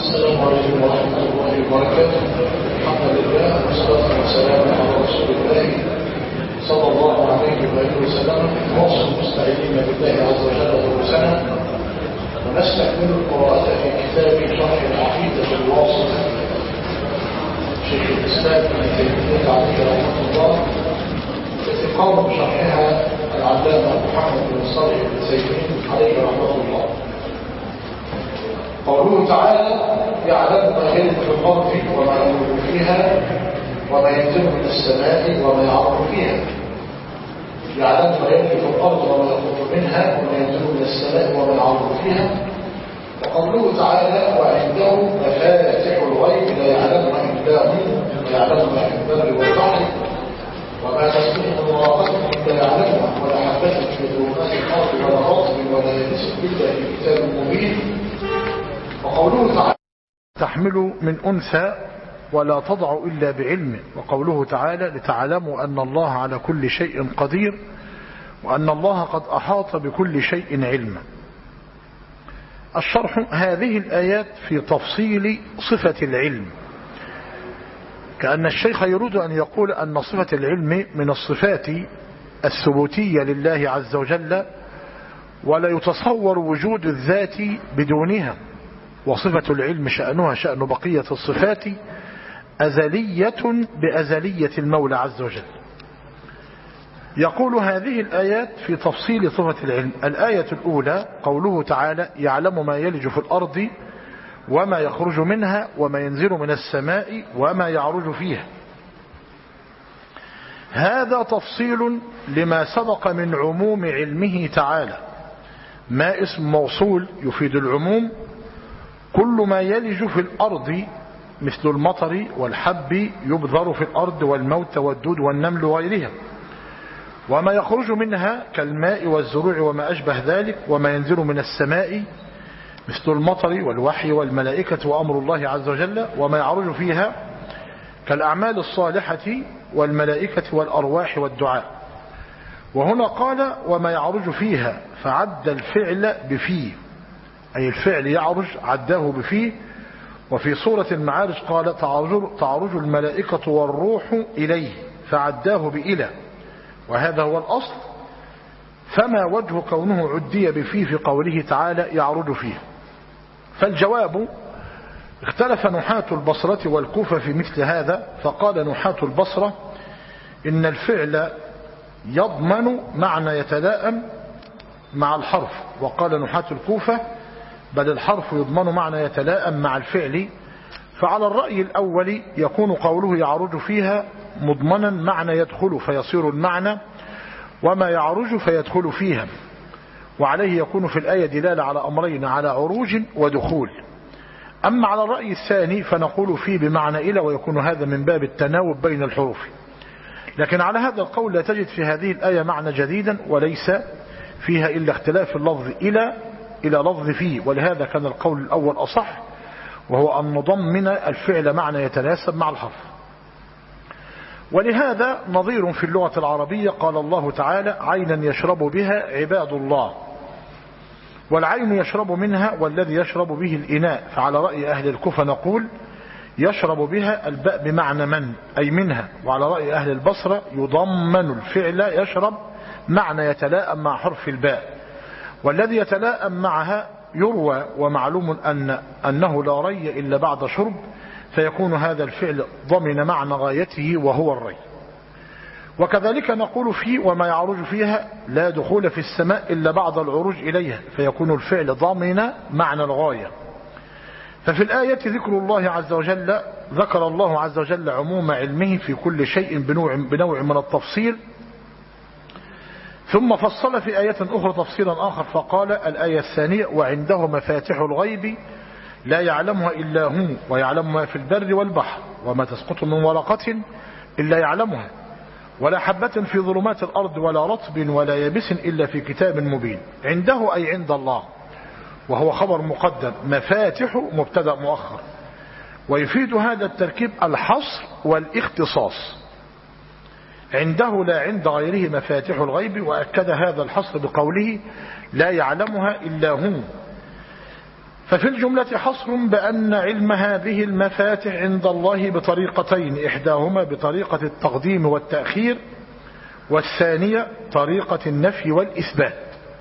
السلام عليكم ورحمة الله وبركاته. الحمد لله والصلاة والسلام على رسول الله صلى الله عليه وآله وسلم. نواصل مستعينين بالله عز وجل دروسنا ونستكمل القراءة في كتاب شرح العقيدة الواسطة شيخ الإسلام ابن تيمية عليه رحمة الله، التي قام بشرحها العلامة محمد بن صالح العثيمين عليه رحمة الله. قوله تعالى: يعلم ما يلج في الأرض وما يخرج فيها وما ينزل من السماء وما يعرج فيها. يعلم ما يلج في الأرض وما يخرج منها وما ينزل من السماء وما يعرج فيها. وقوله تعالى: وعنده مفاتح الغيب لا يعلمها إلا هو ويعلم ما في البر والبحر وما تسبح من ورقة إلا يعلمها ولا حبة في ظلمات الأرض ولا رطب ولا يابس إلا في كتاب مبين. وقوله تعالى: تحمل من أنثى ولا تضع إلا بعلمه. وقوله تعالى: لتعلموا أن الله على كل شيء قدير وأن الله قد أحاط بكل شيء علما. الشرح: هذه الآيات في تفصيل صفة العلم، كأن الشيخ يريد أن يقول أن صفة العلم من الصفات الثبوتية لله عز وجل، ولا يتصور وجود الذات بدونها. وصفة العلم شأنها شأن بقية الصفات أزلية بأزلية المولى عز وجل. يقول: هذه الآيات في تفصيل صفة العلم. الآية الأولى قوله تعالى: يعلم ما يلج في الأرض وما يخرج منها وما ينزل من السماء وما يعرج فيها. هذا تفصيل لما سبق من عموم علمه تعالى. ما اسم موصول يفيد العموم. كل ما يلج في الأرض مثل المطر والحب يبذر في الأرض والموت والدود والنمل وغيرها. وما يخرج منها كالماء والزروع وما أشبه ذلك. وما ينزل من السماء مثل المطر والوحي والملائكة وأمر الله عز وجل. وما يعرج فيها كالأعمال الصالحة والملائكة والأرواح والدعاء. وهنا قال: وما يعرج فيها، فعد الفعل بفيه، أي الفعل يعرج عداه بفيه. وفي سورة المعارج قال: تعرج الملائكة والروح إليه، فعداه بإله، وهذا هو الأصل. فما وجه كونه عدي بفيه في قوله تعالى: يعرج فيه؟ فالجواب: اختلف نحاة البصرة والكوفة في مثل هذا. فقال نحاة البصرة: إن الفعل يضمن معنى يتلائم مع الحرف. وقال نحاة الكوفة: بل الحرف يضمن معنى يتلائم مع الفعل. فعلى الرأي الأول يكون قوله يعرج فيها مضمنا معنى يدخل فيصير المعنى، وما يعرج فيدخل فيها. وعليه يكون في الآية دلالة على أمرين: على عروج ودخول. أما على الرأي الثاني فنقول فيه بمعنى إلى، ويكون هذا من باب التناوب بين الحروف. لكن على هذا القول لا تجد في هذه الآية معنى جديدا، وليس فيها إلا اختلاف اللفظ إلى لفظ فيه. ولهذا كان القول الأول أصح، وهو أن نضمن الفعل معنى يتناسب مع الحرف. ولهذا نظير في اللغة العربية قال الله تعالى: عينا يشرب بها عباد الله. والعين يشرب منها والذي يشرب به الإناء. فعلى رأي أهل الكوفة نقول: يشرب بها الباء بمعنى من، أي منها. وعلى رأي أهل البصرة يضمن الفعل يشرب معنى يتلائم مع حرف الباء، والذي يتلائم معها يروى. ومعلوم أنه لا ري إلا بعد شرب، فيكون هذا الفعل ضمن معنى غايته وهو الري. وكذلك نقول فيه: وما يعرج فيها لا دخول في السماء إلا بعد العروج إليها، فيكون الفعل ضمن معنى الغاية. ففي الآية ذكر الله عز وجل، ذكر الله عز وجل عموم علمه في كل شيء بنوع من التفصيل، ثم فصل في آية أخرى تفصيلا آخر. فقال الآية الثانية: وعنده مفاتح الغيب لا يعلمها إلا هو ويعلم ما في البر والبحر وما تسقط من ورقة إلا يعلمها ولا حبة في ظلمات الأرض ولا رطب ولا يابس إلا في كتاب مبين. عنده أي عند الله، وهو خبر مقدم. مفاتح مبتدأ مؤخر. ويفيد هذا التركيب الحصر والاختصاص. عنده لا عند غيره مفاتح الغيب. وأكد هذا الحصر بقوله: لا يعلمها إلا هو. ففي الجملة حصر بأن علم هذه المفاتح عند الله بطريقتين، إحداهما بطريقة التقديم والتأخير، والثانية طريقة النفي والإثبات.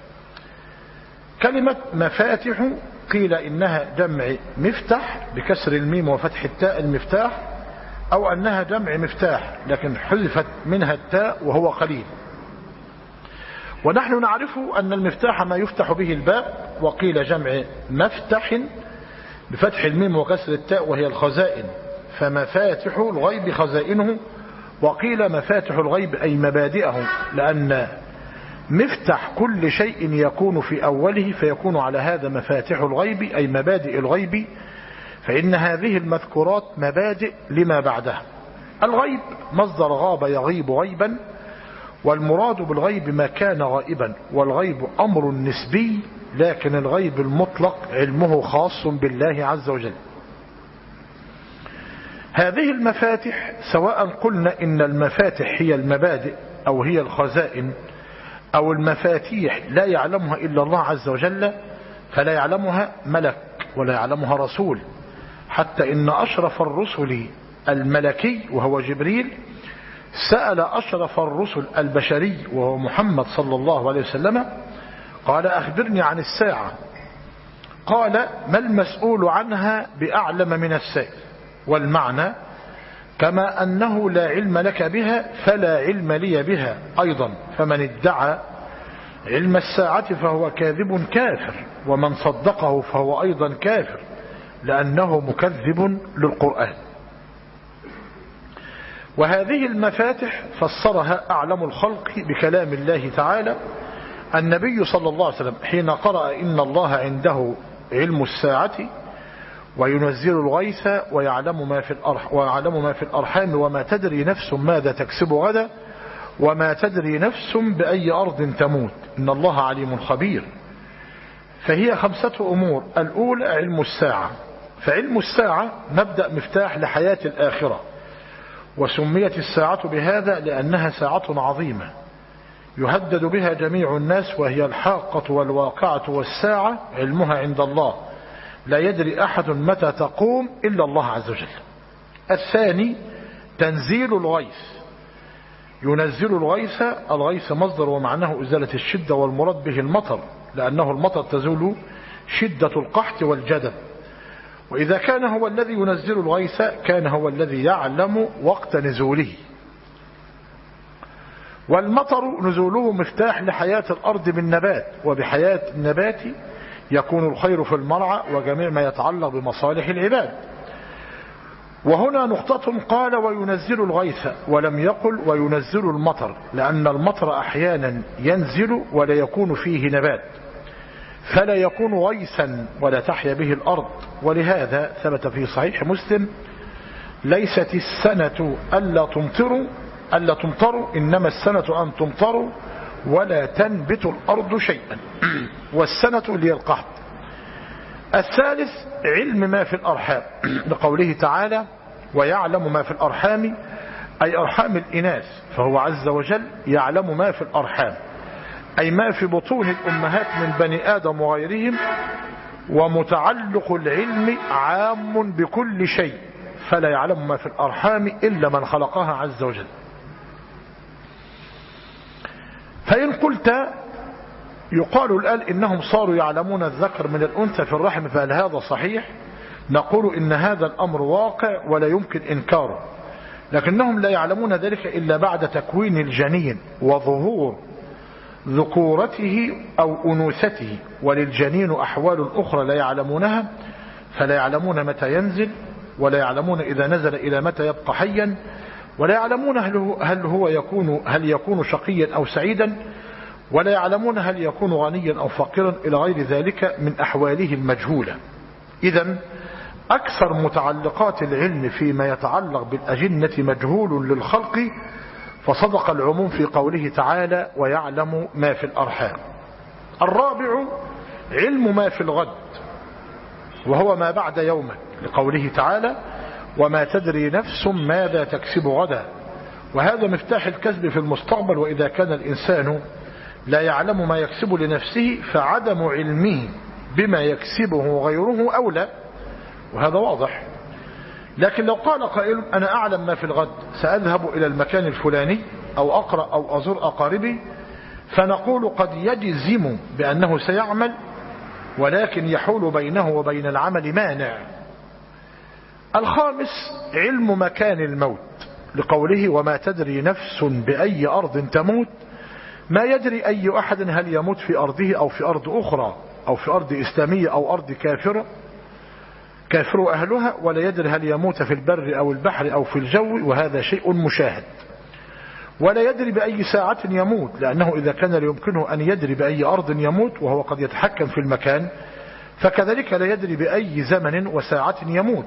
كلمة مفاتح قيل إنها جمع مفتح بكسر الميم وفتح التاء المفتاح، أو أنها جمع مفتاح لكن حذفت منها التاء وهو قليل. ونحن نعرف أن المفتاح ما يفتح به الباب، وقيل جمع مفتح بفتح الميم وكسر التاء وهي الخزائن، فمفاتح الغيب خزائنه، وقيل مفاتح الغيب أي مبادئه، لأن مفتح كل شيء يكون في أوله فيكون على هذا مفاتح الغيب أي مبادئ الغيب، فإن هذه المذكورات مبادئ لما بعدها. الغيب مصدر غاب يغيب غيبا، والمراد بالغيب ما كان غائبا، والغيب أمر نسبي، لكن الغيب المطلق علمه خاص بالله عز وجل. هذه المفاتح سواء قلنا إن المفاتح هي المبادئ أو هي الخزائن أو المفاتيح لا يعلمها إلا الله عز وجل، فلا يعلمها ملك ولا يعلمها رسول، حتى إن أشرف الرسل الملكي وهو جبريل سأل أشرف الرسل البشري وهو محمد صلى الله عليه وسلم قال أخبرني عن الساعة، قال ما المسؤول عنها بأعلم من السائل، والمعنى كما أنه لا علم لك بها فلا علم لي بها أيضا، فمن ادعى علم الساعة فهو كاذب كافر، ومن صدقه فهو أيضا كافر، لأنه مكذب للقرآن. وهذه المفاتح فسرها أعلم الخلق بكلام الله تعالى النبي صلى الله عليه وسلم حين قرأ إن الله عنده علم الساعة وينزل الغيث ويعلم ما في الأرحام وما تدري نفس ماذا تكسب غدا وما تدري نفس بأي أرض تموت إن الله عليم خبير. فهي 5 أمور. الأولى علم الساعة، فعلم الساعة مبدأ مفتاح لحياة الآخرة، وسميت الساعة بهذا لأنها ساعة عظيمة يهدد بها جميع الناس، وهي الحاقة والواقعة، والساعة علمها عند الله لا يدري أحد متى تقوم إلا الله عز وجل. الثاني تنزيل الغيث، ينزل الغيث، الغيث مصدر ومعناه إزالة الشدة، والمراد به المطر، لأنه المطر تزول شدة القحط والجدب، وإذا كان هو الذي ينزل الغيث كان هو الذي يعلم وقت نزوله. والمطر نزوله مفتاح لحياة الأرض بالنبات، وبحياة النبات يكون الخير في المرعى وجميع ما يتعلق بمصالح العباد. وهنا نقطة، قال وينزل الغيث ولم يقل وينزل المطر، لأن المطر أحيانا ينزل ولا يكون فيه نبات فلا يكون غيثا ولا تحيا به الأرض. ولهذا ثبت في صحيح مسلم ليست السنة ألا تمطروا إنما السنة أن تمطروا ولا تنبت الأرض شيئا والسنة اللي القحط. الثالث علم ما في الأرحام، لقوله تعالى ويعلم ما في الأرحام أي أرحام الإناث، فهو عز وجل يعلم ما في الأرحام أي ما في بطون الأمهات من بني آدم وغيرهم، ومتعلق العلم عام بكل شيء، فلا يعلم ما في الأرحام إلا من خلقها عز وجل. فإن قلت يقال الآن إنهم صاروا يعلمون الذكر من الأنثى في الرحم، فهل هذا صحيح؟ نقول إن هذا الأمر واقع ولا يمكن إنكاره، لكنهم لا يعلمون ذلك إلا بعد تكوين الجنين وظهور ذكورته أو أنوثته، وللجنين أحوال أخرى لا يعلمونها، فلا يعلمون متى ينزل، ولا يعلمون إذا نزل إلى متى يبقى حيا، ولا يعلمون هل يكون شقيا أو سعيدا، ولا يعلمون هل يكون غنيا أو فقيرا إلى غير ذلك من أحواله المجهولة. إذن أكثر متعلقات العلم فيما يتعلق بالأجنة مجهول للخلق، فصدق العموم في قوله تعالى ويعلم ما في الأرحام. الرابع علم ما في الغد، وهو ما بعد يومك، لقوله تعالى وما تدري نفس ماذا تكسب غدا، وهذا مفتاح الكسب في المستقبل. وإذا كان الإنسان لا يعلم ما يكسب لنفسه فعدم علمه بما يكسبه غيره أولى، وهذا واضح. لكن لو قال قائل أنا أعلم ما في الغد، سأذهب إلى المكان الفلاني أو أقرأ أو أزور أقاربي، فنقول قد يجزم بأنه سيعمل، ولكن يحول بينه وبين العمل مانع. الخامس علم مكان الموت، لقوله وما تدري نفس بأي أرض تموت، ما يدري أي أحد هل يموت في أرضه أو في أرض أخرى أو في أرض إسلامية أو أرض كافر أهلها، ولا يدري هل يموت في البر أو البحر أو في الجو، وهذا شيء مشاهد. ولا يدري بأي ساعة يموت، لأنه إذا كان يمكنه أن يدري بأي أرض يموت وهو قد يتحكم في المكان، فكذلك لا يدري بأي زمن وساعة يموت.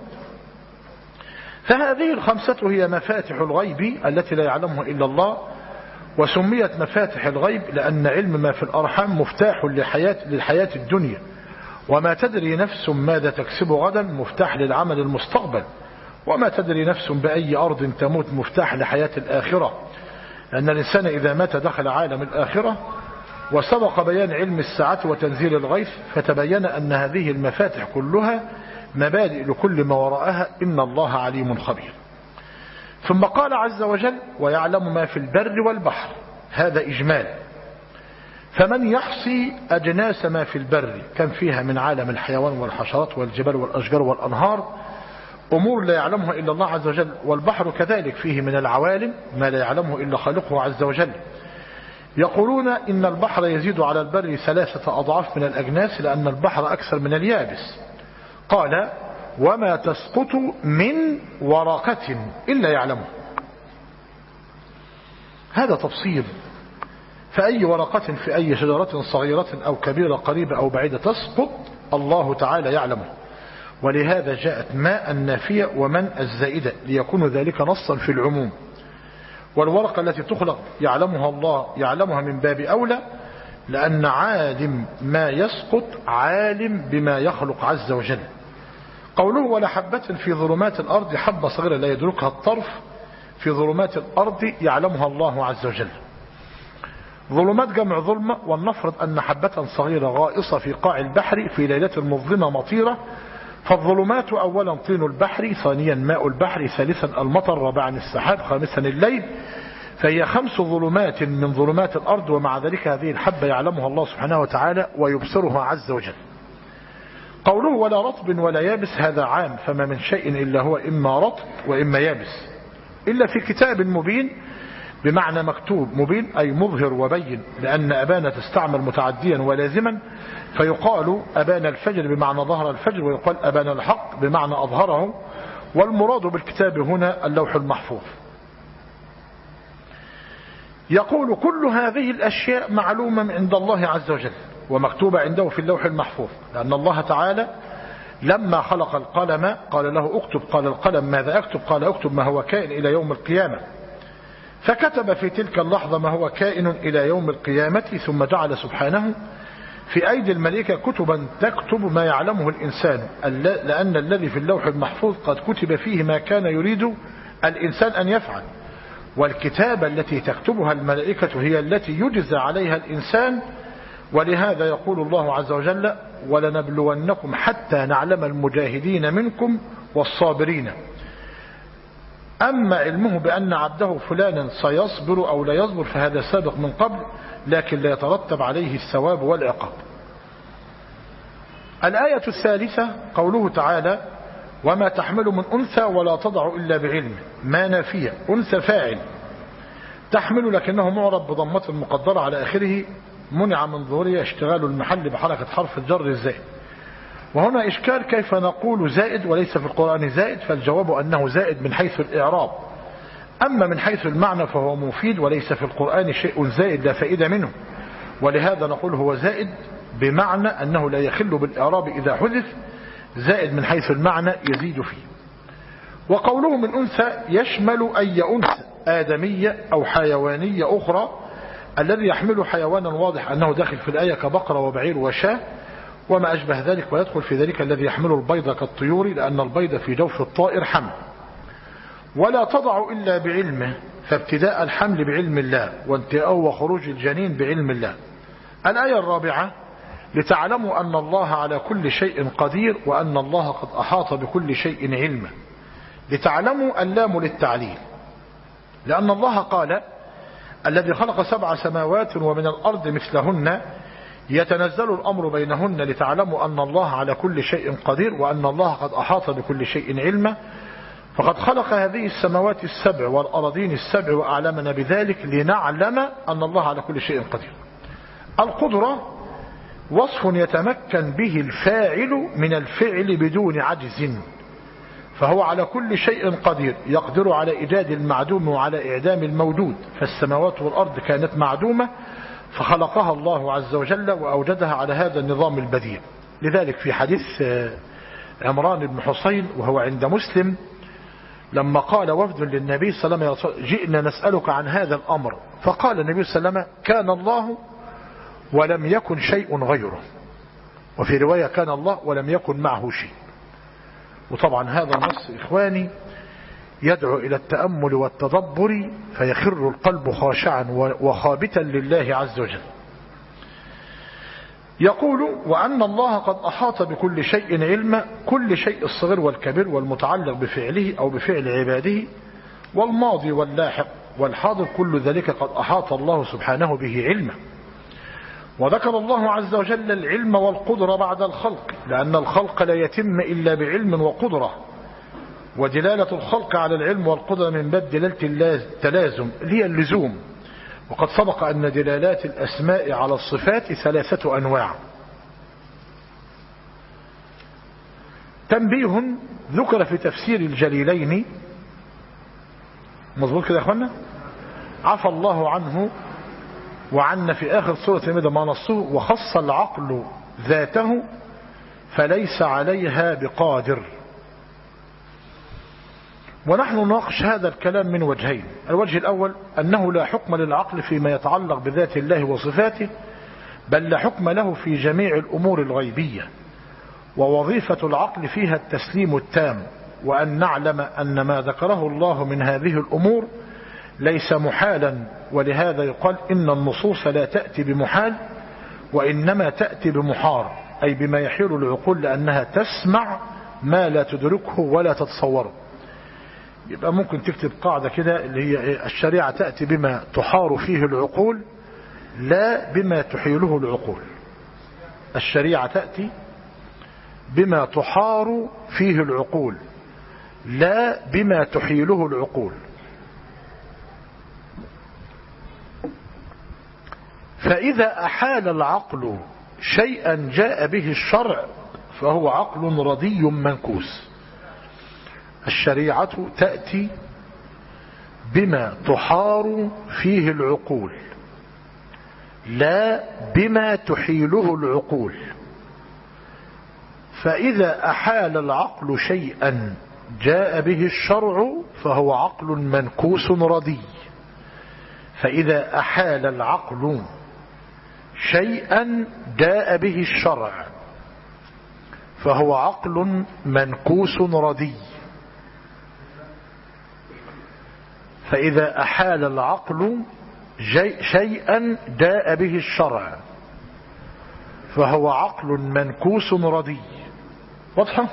فهذه الخمسة هي مفاتح الغيب التي لا يعلمها إلا الله، وسميت مفاتح الغيب لأن علم ما في الأرحام مفتاح للحياة الدنيا، وما تدري نفس ماذا تكسب غدا مفتاح للعمل المستقبل، وما تدري نفس بأي أرض تموت مفتاح لحياة الآخرة، لأن الإنسان إذا مات دخل عالم الآخرة. وسبق بيان علم الساعة وتنزيل الغيث، فتبين أن هذه المفاتح كلها مبادئ لكل ما وراءها، إن الله عليم خبير. ثم قال عز وجل ويعلم ما في البر والبحر، هذا إجمال. فمن يحصي أجناس ما في البر كم فيها من عالم الحيوان والحشرات والجبال والأشجار والأنهار، أمور لا يعلمها إلا الله عز وجل، والبحر كذلك فيه من العوالم ما لا يعلمه إلا خالقه عز وجل. يقولون إن البحر يزيد على البر 3 أضعاف من الأجناس، لأن البحر أكثر من اليابس. قال وما تسقط من ورقة إلا يعلمه. هذا تفصيل، فأي ورقة في أي شجرة صغيرة أو كبيرة قريبة أو بعيدة تسقط الله تعالى يعلمه. ولهذا جاءت ماء النافية ومن الزائدة ليكون ذلك نصا في العموم. والورقة التي تخلق يعلمها الله، يعلمها من باب أولى، لأن عالم ما يسقط عالم بما يخلق عز وجل. قوله ولا حبة في ظلمات الأرض، حبة صغيرة لا يدركها الطرف في ظلمات الأرض يعلمها الله عز وجل. ظلمات جمع ظلمة، ولنفرض أن حبة صغيرة غائصة في قاع البحر في ليلة مظلمة مطيرة، فالظلمات أولا طين البحر، ثانيا ماء البحر، ثالثا المطر، رابعا السحاب، خامسا الليل. فهي 5 ظلمات من ظلمات الأرض، ومع ذلك هذه الحبة يعلمها الله سبحانه وتعالى ويبصرها عز وجل. قوله ولا رطب ولا يابس، هذا عام، فما من شيء إلا هو إما رطب وإما يابس، إلا في كتاب مبين، بمعنى مكتوب. مبين أي مظهر وبين، لأن أبان تستعمل متعديا ولازما، فيقال أبان الفجر بمعنى ظهر الفجر، ويقال أبان الحق بمعنى أظهره. والمراد بالكتاب هنا اللوح المحفوظ. يقول كل هذه الأشياء معلومة عند الله عز وجل ومكتوبة عنده في اللوح المحفوظ، لأن الله تعالى لما خلق القلم قال له اكتب، قال القلم ماذا اكتب؟ قال اكتب ما هو كائن إلى يوم القيامة، فكتب في تلك اللحظة ما هو كائن إلى يوم القيامة. ثم جعل سبحانه في أيدي الملائكة كتبا تكتب ما يعلمه الإنسان، لأن الذي في اللوح المحفوظ قد كتب فيه ما كان يريد الإنسان أن يفعل، والكتابة التي تكتبها الملائكة هي التي يجزى عليها الإنسان. ولهذا يقول الله عز وجل ولنبلونكم حتى نعلم المجاهدين منكم والصابرين. أما علمه بأن عبده فلانا سيصبر أو لا يصبر فهذا سابق من قبل، لكن لا يترتب عليه الثواب والعقاب. الآية الثالثة قوله تعالى وما تحمل من أنثى ولا تضع إلا بعلمه، ما نافية، أنثى فاعل، تحمل لكنه معرب بضمة مقدرة على آخره، منع من ظهوره اشتغال المحل بحركة حرف الجر الزائد. وهنا إشكال، كيف نقول زائد وليس في القرآن زائد؟ فالجواب أنه زائد من حيث الإعراب، أما من حيث المعنى فهو مفيد، وليس في القرآن شيء زائد لا فائدة منه، ولهذا نقول هو زائد بمعنى أنه لا يخل بالإعراب إذا حذف، زائد من حيث المعنى يزيد فيه. وقوله من أنثى يشمل أي أنثى آدمية أو حيوانية أخرى، الذي يحمل حيوانا واضح أنه داخل في الآية كبقرة وبعير وشاة وما أشبه ذلك، ويدخل في ذلك الذي يحمل البيض كالطيور، لأن البيض في جوف الطائر حمل. ولا تضع إلا بعلمه، فابتداء الحمل بعلم الله، وانتهاء وخروج الجنين بعلم الله. الآية الرابعة لتعلموا أن الله على كل شيء قدير وأن الله قد أحاط بكل شيء علما. لتعلموا اللام للتعليل، لأن الله قال الذي خلق 7 سماوات ومن الأرض مثلهن يتنزل الأمر بينهن لتعلموا أن الله على كل شيء قدير وأن الله قد أحاط بكل شيء علما. فقد خلق هذه السماوات 7 والأراضين 7 وأعلمنا بذلك لنعلم أن الله على كل شيء قدير. القدرة وصف يتمكن به الفاعل من الفعل بدون عجز، فهو على كل شيء قدير، يقدر على إيجاد المعدوم وعلى إعدام الموجود. فالسماوات والأرض كانت معدومة فخلقها الله عز وجل وأوجدها على هذا النظام البديع. لذلك في حديث عمران بن حصين وهو عند مسلم لما قال وفد للنبي صلى الله عليه وسلم جئنا نسألك عن هذا الأمر، فقال النبي صلى الله عليه وسلم كان الله ولم يكن شيء غيره، وفي رواية كان الله ولم يكن معه شيء. وطبعا هذا النص إخواني يدعو إلى التأمل والتدبر، فيخر القلب خاشعا وخابتا لله عز وجل. يقول وأن الله قد أحاط بكل شيء علما، كل شيء الصغير والكبير والمتعلق بفعله أو بفعل عباده، والماضي واللاحق والحاضر، كل ذلك قد أحاط الله سبحانه به علما. وذكر الله عز وجل العلم والقدرة بعد الخلق، لأن الخلق لا يتم إلا بعلم وقدرة، ودلالة الخلق على العلم والقدرة من باب دلالة التلازم هي اللزوم. وقد سبق أن دلالات الأسماء على الصفات 3 أنواع. تنبيه ذكر في تفسير الجليلين، مظبوط كده يا أخوانا، عفى الله عنه وعنا في آخر سورة المائدة ما نصه وخص العقل ذاته فليس عليها بقادر. ونحن نناقش هذا الكلام من وجهين. الوجه الأول أنه لا حكم للعقل فيما يتعلق بذات الله وصفاته، بل لا حكم له في جميع الأمور الغيبية، ووظيفة العقل فيها التسليم التام، وأن نعلم أن ما ذكره الله من هذه الأمور ليس محالا. ولهذا يقال إن النصوص لا تأتي بمحال وإنما تأتي بمحار، أي بما يحيل العقول، لأنها تسمع ما لا تدركه ولا تتصوره. يبقى ممكن تكتب قاعدة كده اللي هي الشريعة تأتي بما تحار فيه العقول لا بما تحيله العقول. الشريعة تأتي بما تحار فيه العقول لا بما تحيله العقول. فإذا أحال العقل شيئا جاء به الشرع فهو عقل رضي منكوس. الشريعة تأتي بما تحار فيه العقول لا بما تحيله العقول. فإذا أحال العقل شيئا جاء به الشرع فهو عقل منكوس رضي. فإذا أحال العقل شيئا جاء به الشرع فهو عقل منكوس رضي. فإذا أحال العقل شيئا جاء به الشرع فهو عقل منكوس رضي. واضحة؟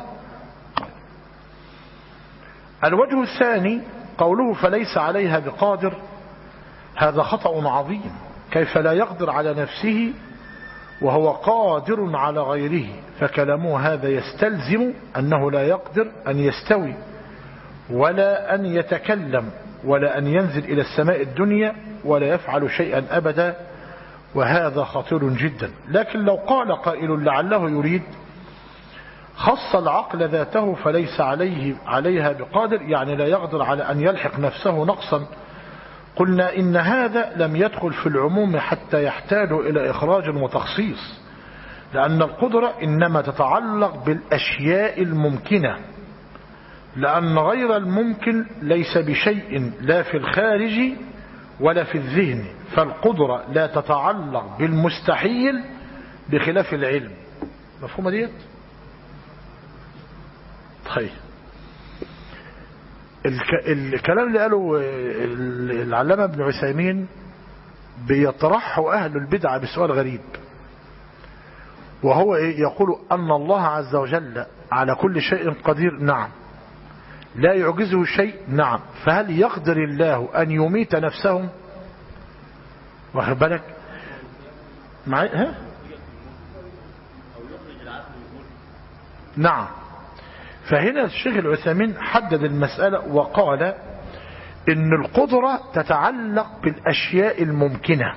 الوجه الثاني قوله فليس عليها بقادر، هذا خطأ عظيم. كيف لا يقدر على نفسه وهو قادر على غيره؟ فكلامه هذا يستلزم أنه لا يقدر أن يستوي ولا أن يتكلم ولا أن ينزل إلى السماء الدنيا ولا يفعل شيئا أبدا، وهذا خطير جدا. لكن لو قال قائل لعله يريد خص العقل ذاته فليس عليها بقادر، يعني لا يقدر على أن يلحق نفسه نقصا، قلنا إن هذا لم يدخل في العموم حتى يحتاج إلى إخراج وتخصيص، لأن القدرة إنما تتعلق بالأشياء الممكنة، لأن غير الممكن ليس بشيء لا في الخارج ولا في الذهن. فالقدرة لا تتعلق بالمستحيل بخلاف العلم. مفهومة ديت؟ طيب الكلام اللي قاله العلامة ابن عثيمين بيطرحه أهل البدع بسؤال غريب، وهو يقول أن الله عز وجل على كل شيء قدير. نعم. لا يعجزه شيء. نعم. فهل يقدر الله أن يميت نفسه؟ واخد بالك معي؟ ها؟ نعم. فهنا الشيخ العثيمين حدد المسألة وقال إن القدرة تتعلق بالأشياء الممكنة،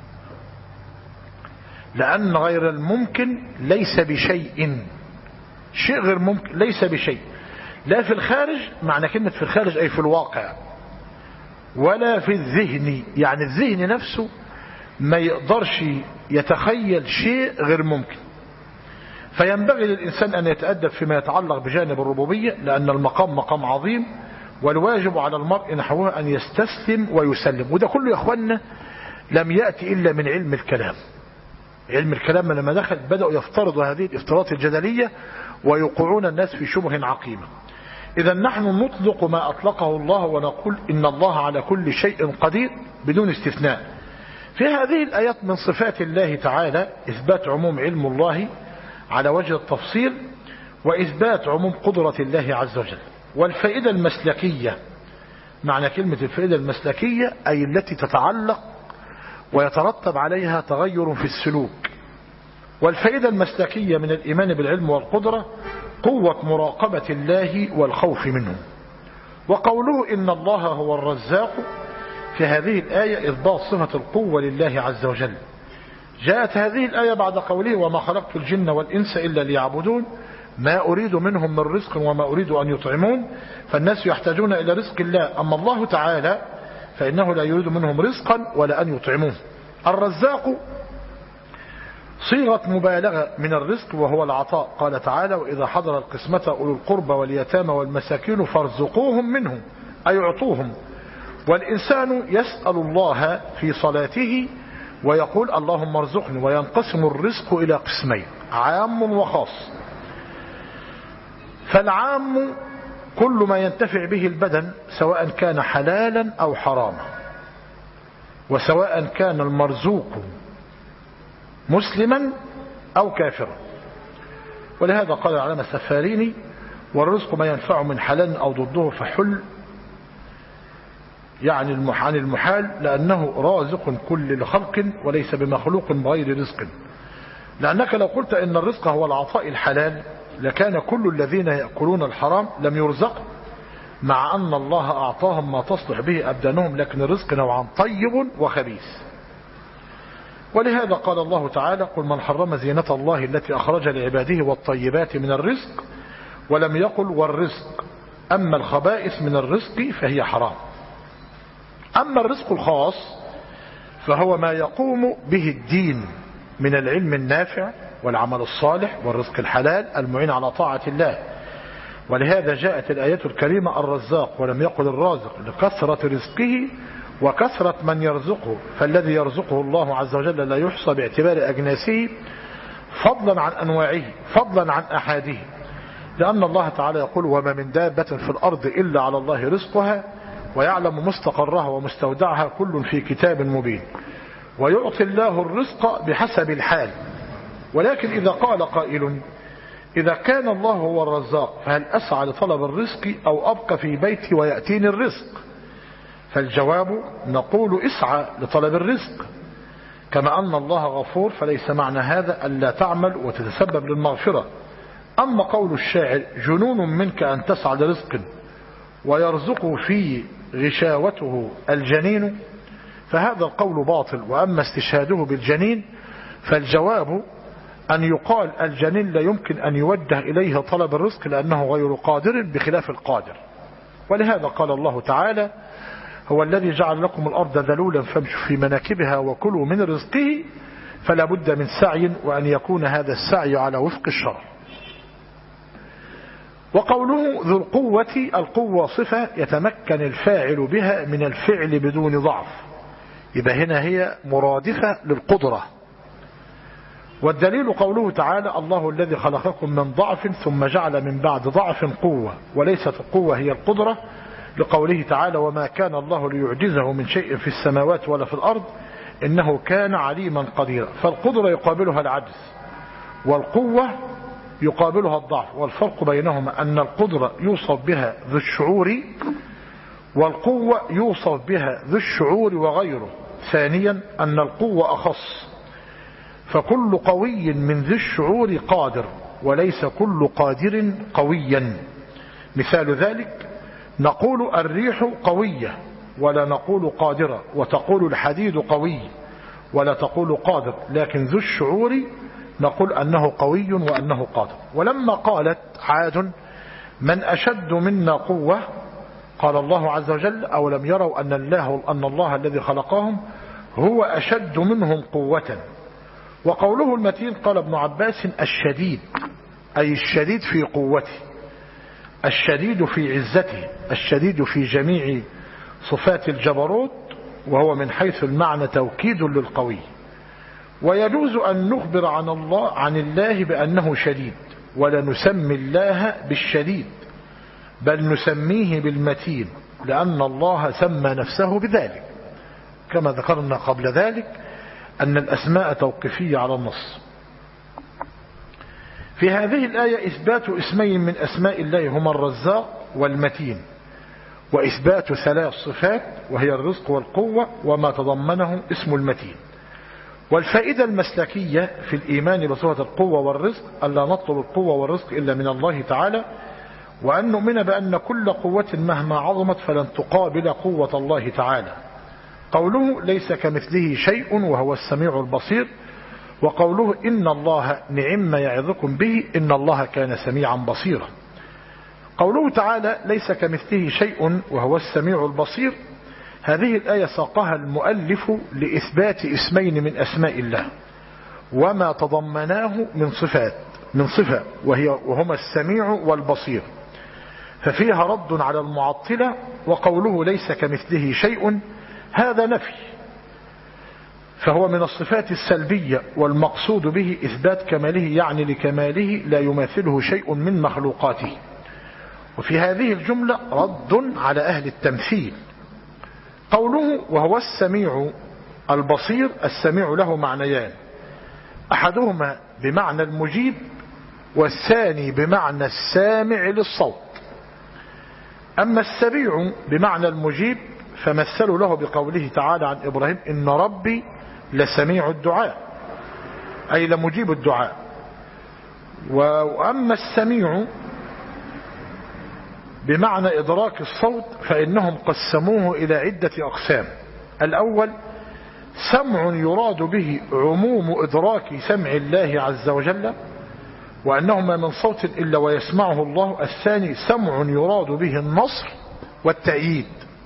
لأن غير الممكن ليس بشيء. شيء غير ممكن ليس بشيء، لا في الخارج، معنى كلمة في الخارج أي في الواقع، ولا في الذهن، يعني الذهن نفسه ما يقدرش يتخيل شيء غير ممكن. فينبغي للإنسان أن يتأدب فيما يتعلق بجانب الربوبية، لأن المقام مقام عظيم، والواجب على المرء نحوه أن يستسلم ويسلم. وده كله يا أخوانا لم يأتي إلا من علم الكلام. علم الكلام لما دخل بدأوا يفترضوا هذه الافتراضات الجدلية ويوقعون الناس في شبه عقيمة. إذا نحن نطلق ما أطلقه الله ونقول إن الله على كل شيء قدير بدون استثناء. في هذه الآيات من صفات الله تعالى إثبات عموم علم الله على وجه التفصيل، وإثبات عموم قدرة الله عز وجل. والفائدة المسلكية، معنى كلمة الفائدة المسلكية أي التي تتعلق ويترتب عليها تغير في السلوك. والفائدة المسلكية من الإيمان بالعلم والقدرة قوة مراقبة الله والخوف منه. وقوله إن الله هو الرزاق في هذه الآية إثبات صفة القوة لله عز وجل. جاءت هذه الآية بعد قوله وما خلقت الجن والإنس إلا ليعبدون ما أريد منهم من رزق وما أريد أن يطعمون. فالناس يحتاجون إلى رزق الله، أما الله تعالى فإنه لا يريد منهم رزقا ولا أن يطعمون. الرزاق صيغة مبالغة من الرزق وهو العطاء. قال تعالى وإذا حضر القسمة أولو القربى واليتامى والمساكين فارزقوهم منه أي اعطوهم. والإنسان يسأل الله في صلاته ويقول اللهم ارزقني، وينقسم الرزق إلى قسمين عام وخاص. فالعام كل ما ينتفع به البدن سواء كان حلالا أو حراما، وسواء كان المرزوق مسلما أو كافرا. ولهذا قال العلامة السفاريني والرزق ما ينفع من حلال أو ضده فحل، يعني عن المحال، لأنه رازق كل الخلق وليس بمخلوق بغير رزق. لأنك لو قلت إن الرزق هو العطاء الحلال لكان كل الذين يأكلون الحرام لم يرزقوا، مع أن الله أعطاهم ما تصلح به أبدانهم، لكن الرزق نوعا طيب وخبيث. ولهذا قال الله تعالى قل من حرم زينة الله التي أخرج لعباده والطيبات من الرزق، ولم يقل والرزق، أما الخبائث من الرزق فهي حرام. أما الرزق الخاص فهو ما يقوم به الدين من العلم النافع والعمل الصالح والرزق الحلال المعين على طاعة الله. ولهذا جاءت الآية الكريمة الرزاق ولم يقل الرازق لكثرة رزقه وكثرة من يرزقه، فالذي يرزقه الله عز وجل لا يحصى باعتبار أجناسه فضلا عن أنواعه فضلا عن أحاده، لأن الله تعالى يقول وما من دابة في الأرض إلا على الله رزقها ويعلم مستقرها ومستودعها كل في كتاب مبين. ويعطي الله الرزق بحسب الحال. ولكن إذا قال قائل إذا كان الله هو الرزاق فهل أسعى لطلب الرزق أو أبقى في بيتي ويأتيني الرزق؟ فالجواب نقول اسعى لطلب الرزق، كما أن الله غفور، فليس معنى هذا ألا تعمل وتتسبب للمغفرة. أما قول الشاعر جنون منك أن تسعى لرزق ويرزق في غشاوته الجنين، فهذا القول باطل. وأما استشهاده بالجنين فالجواب أن يقال الجنين لا يمكن أن يوجه إليه طلب الرزق لأنه غير قادر بخلاف القادر. ولهذا قال الله تعالى هو الذي جعل لكم الأرض ذلولا فامشوا في مناكبها وكلوا من رزقه فلا بد من سعي، وأن يكون هذا السعي على وفق الشرع. وقوله ذو القوة، القوة صفة يتمكن الفاعل بها من الفعل بدون ضعف، يبقى هنا هي مرادفة للقدرة. والدليل قوله تعالى الله الذي خلقكم من ضعف ثم جعل من بعد ضعف قوة، وليست القوة هي القدرة، لقوله تعالى وما كان الله ليعجزه من شيء في السماوات ولا في الأرض إنه كان عليما قديرا. فالقدرة يقابلها العجز، والقوة يقابلها الضعف، والفرق بينهما أن القدرة يوصف بها ذو الشعور، والقوة يوصف بها ذو الشعور وغيره. ثانيا أن القوة أخص، فكل قوي من ذي الشعور قادر، وليس كل قادر قويا. مثال ذلك نقول الريح قوية ولا نقول قادرة، وتقول الحديد قوي ولا تقول قادر، لكن ذو الشعور نقول أنه قوي وأنه قادر. ولما قالت عاد من أشد منا قوة، قال الله عز وجل أولم يروا أن الله الذي خلقهم هو أشد منهم قوة. وقوله المتين قال ابن عباس الشديد، أي الشديد في قوته، الشديد في عزته، الشديد في جميع صفات الجبروت، وهو من حيث المعنى توكيد للقوي. ويجوز أن نخبر عن الله بأنه شديد، ولا نسمي الله بالشديد، بل نسميه بالمتين، لأن الله سمى نفسه بذلك، كما ذكرنا قبل ذلك أن الأسماء توقيفية على النص. في هذه الآية إثبات اسمين من أسماء الله هما الرزاق والمتين، وإثبات ثلاث صفات وهي الرزق والقوة وما تضمنه اسم المتين. والفائدة المسلكية في الإيمان بصفة القوة والرزق ألا نطلب القوة والرزق إلا من الله تعالى، وأن نؤمن بأن كل قوة مهما عظمت فلن تقابل قوة الله تعالى. قوله ليس كمثله شيء وهو السميع البصير، وقوله إن الله نعم ما يعظكم به إن الله كان سميعا بصيرا. قوله تعالى ليس كمثله شيء وهو السميع البصير، هذه الآية ساقها المؤلف لإثبات اسمين من أسماء الله وما تضمناه من صفة وهما السميع والبصير، ففيها رد على المعطلة. وقوله ليس كمثله شيء هذا نفي، فهو من الصفات السلبية، والمقصود به إثبات كماله، يعني لكماله لا يماثله شيء من مخلوقاته. وفي هذه الجملة رد على أهل التمثيل. قوله وهو السميع البصير، السميع له معنيان، أحدهما بمعنى المجيب، والثاني بمعنى السامع للصوت. أما السميع بمعنى المجيب فمثلوا له بقوله تعالى عن إبراهيم إن ربي لسميع الدعاء، أي لمجيب الدعاء. وأما السميع بمعنى إدراك الصوت فإنهم قسموه إلى عدة أقسام. الأول سمع يراد به عموم إدراك سمع الله عز وجل، وأنه ما من صوت إلا ويسمعه الله. الثاني سمع يراد به النصر والتأييد.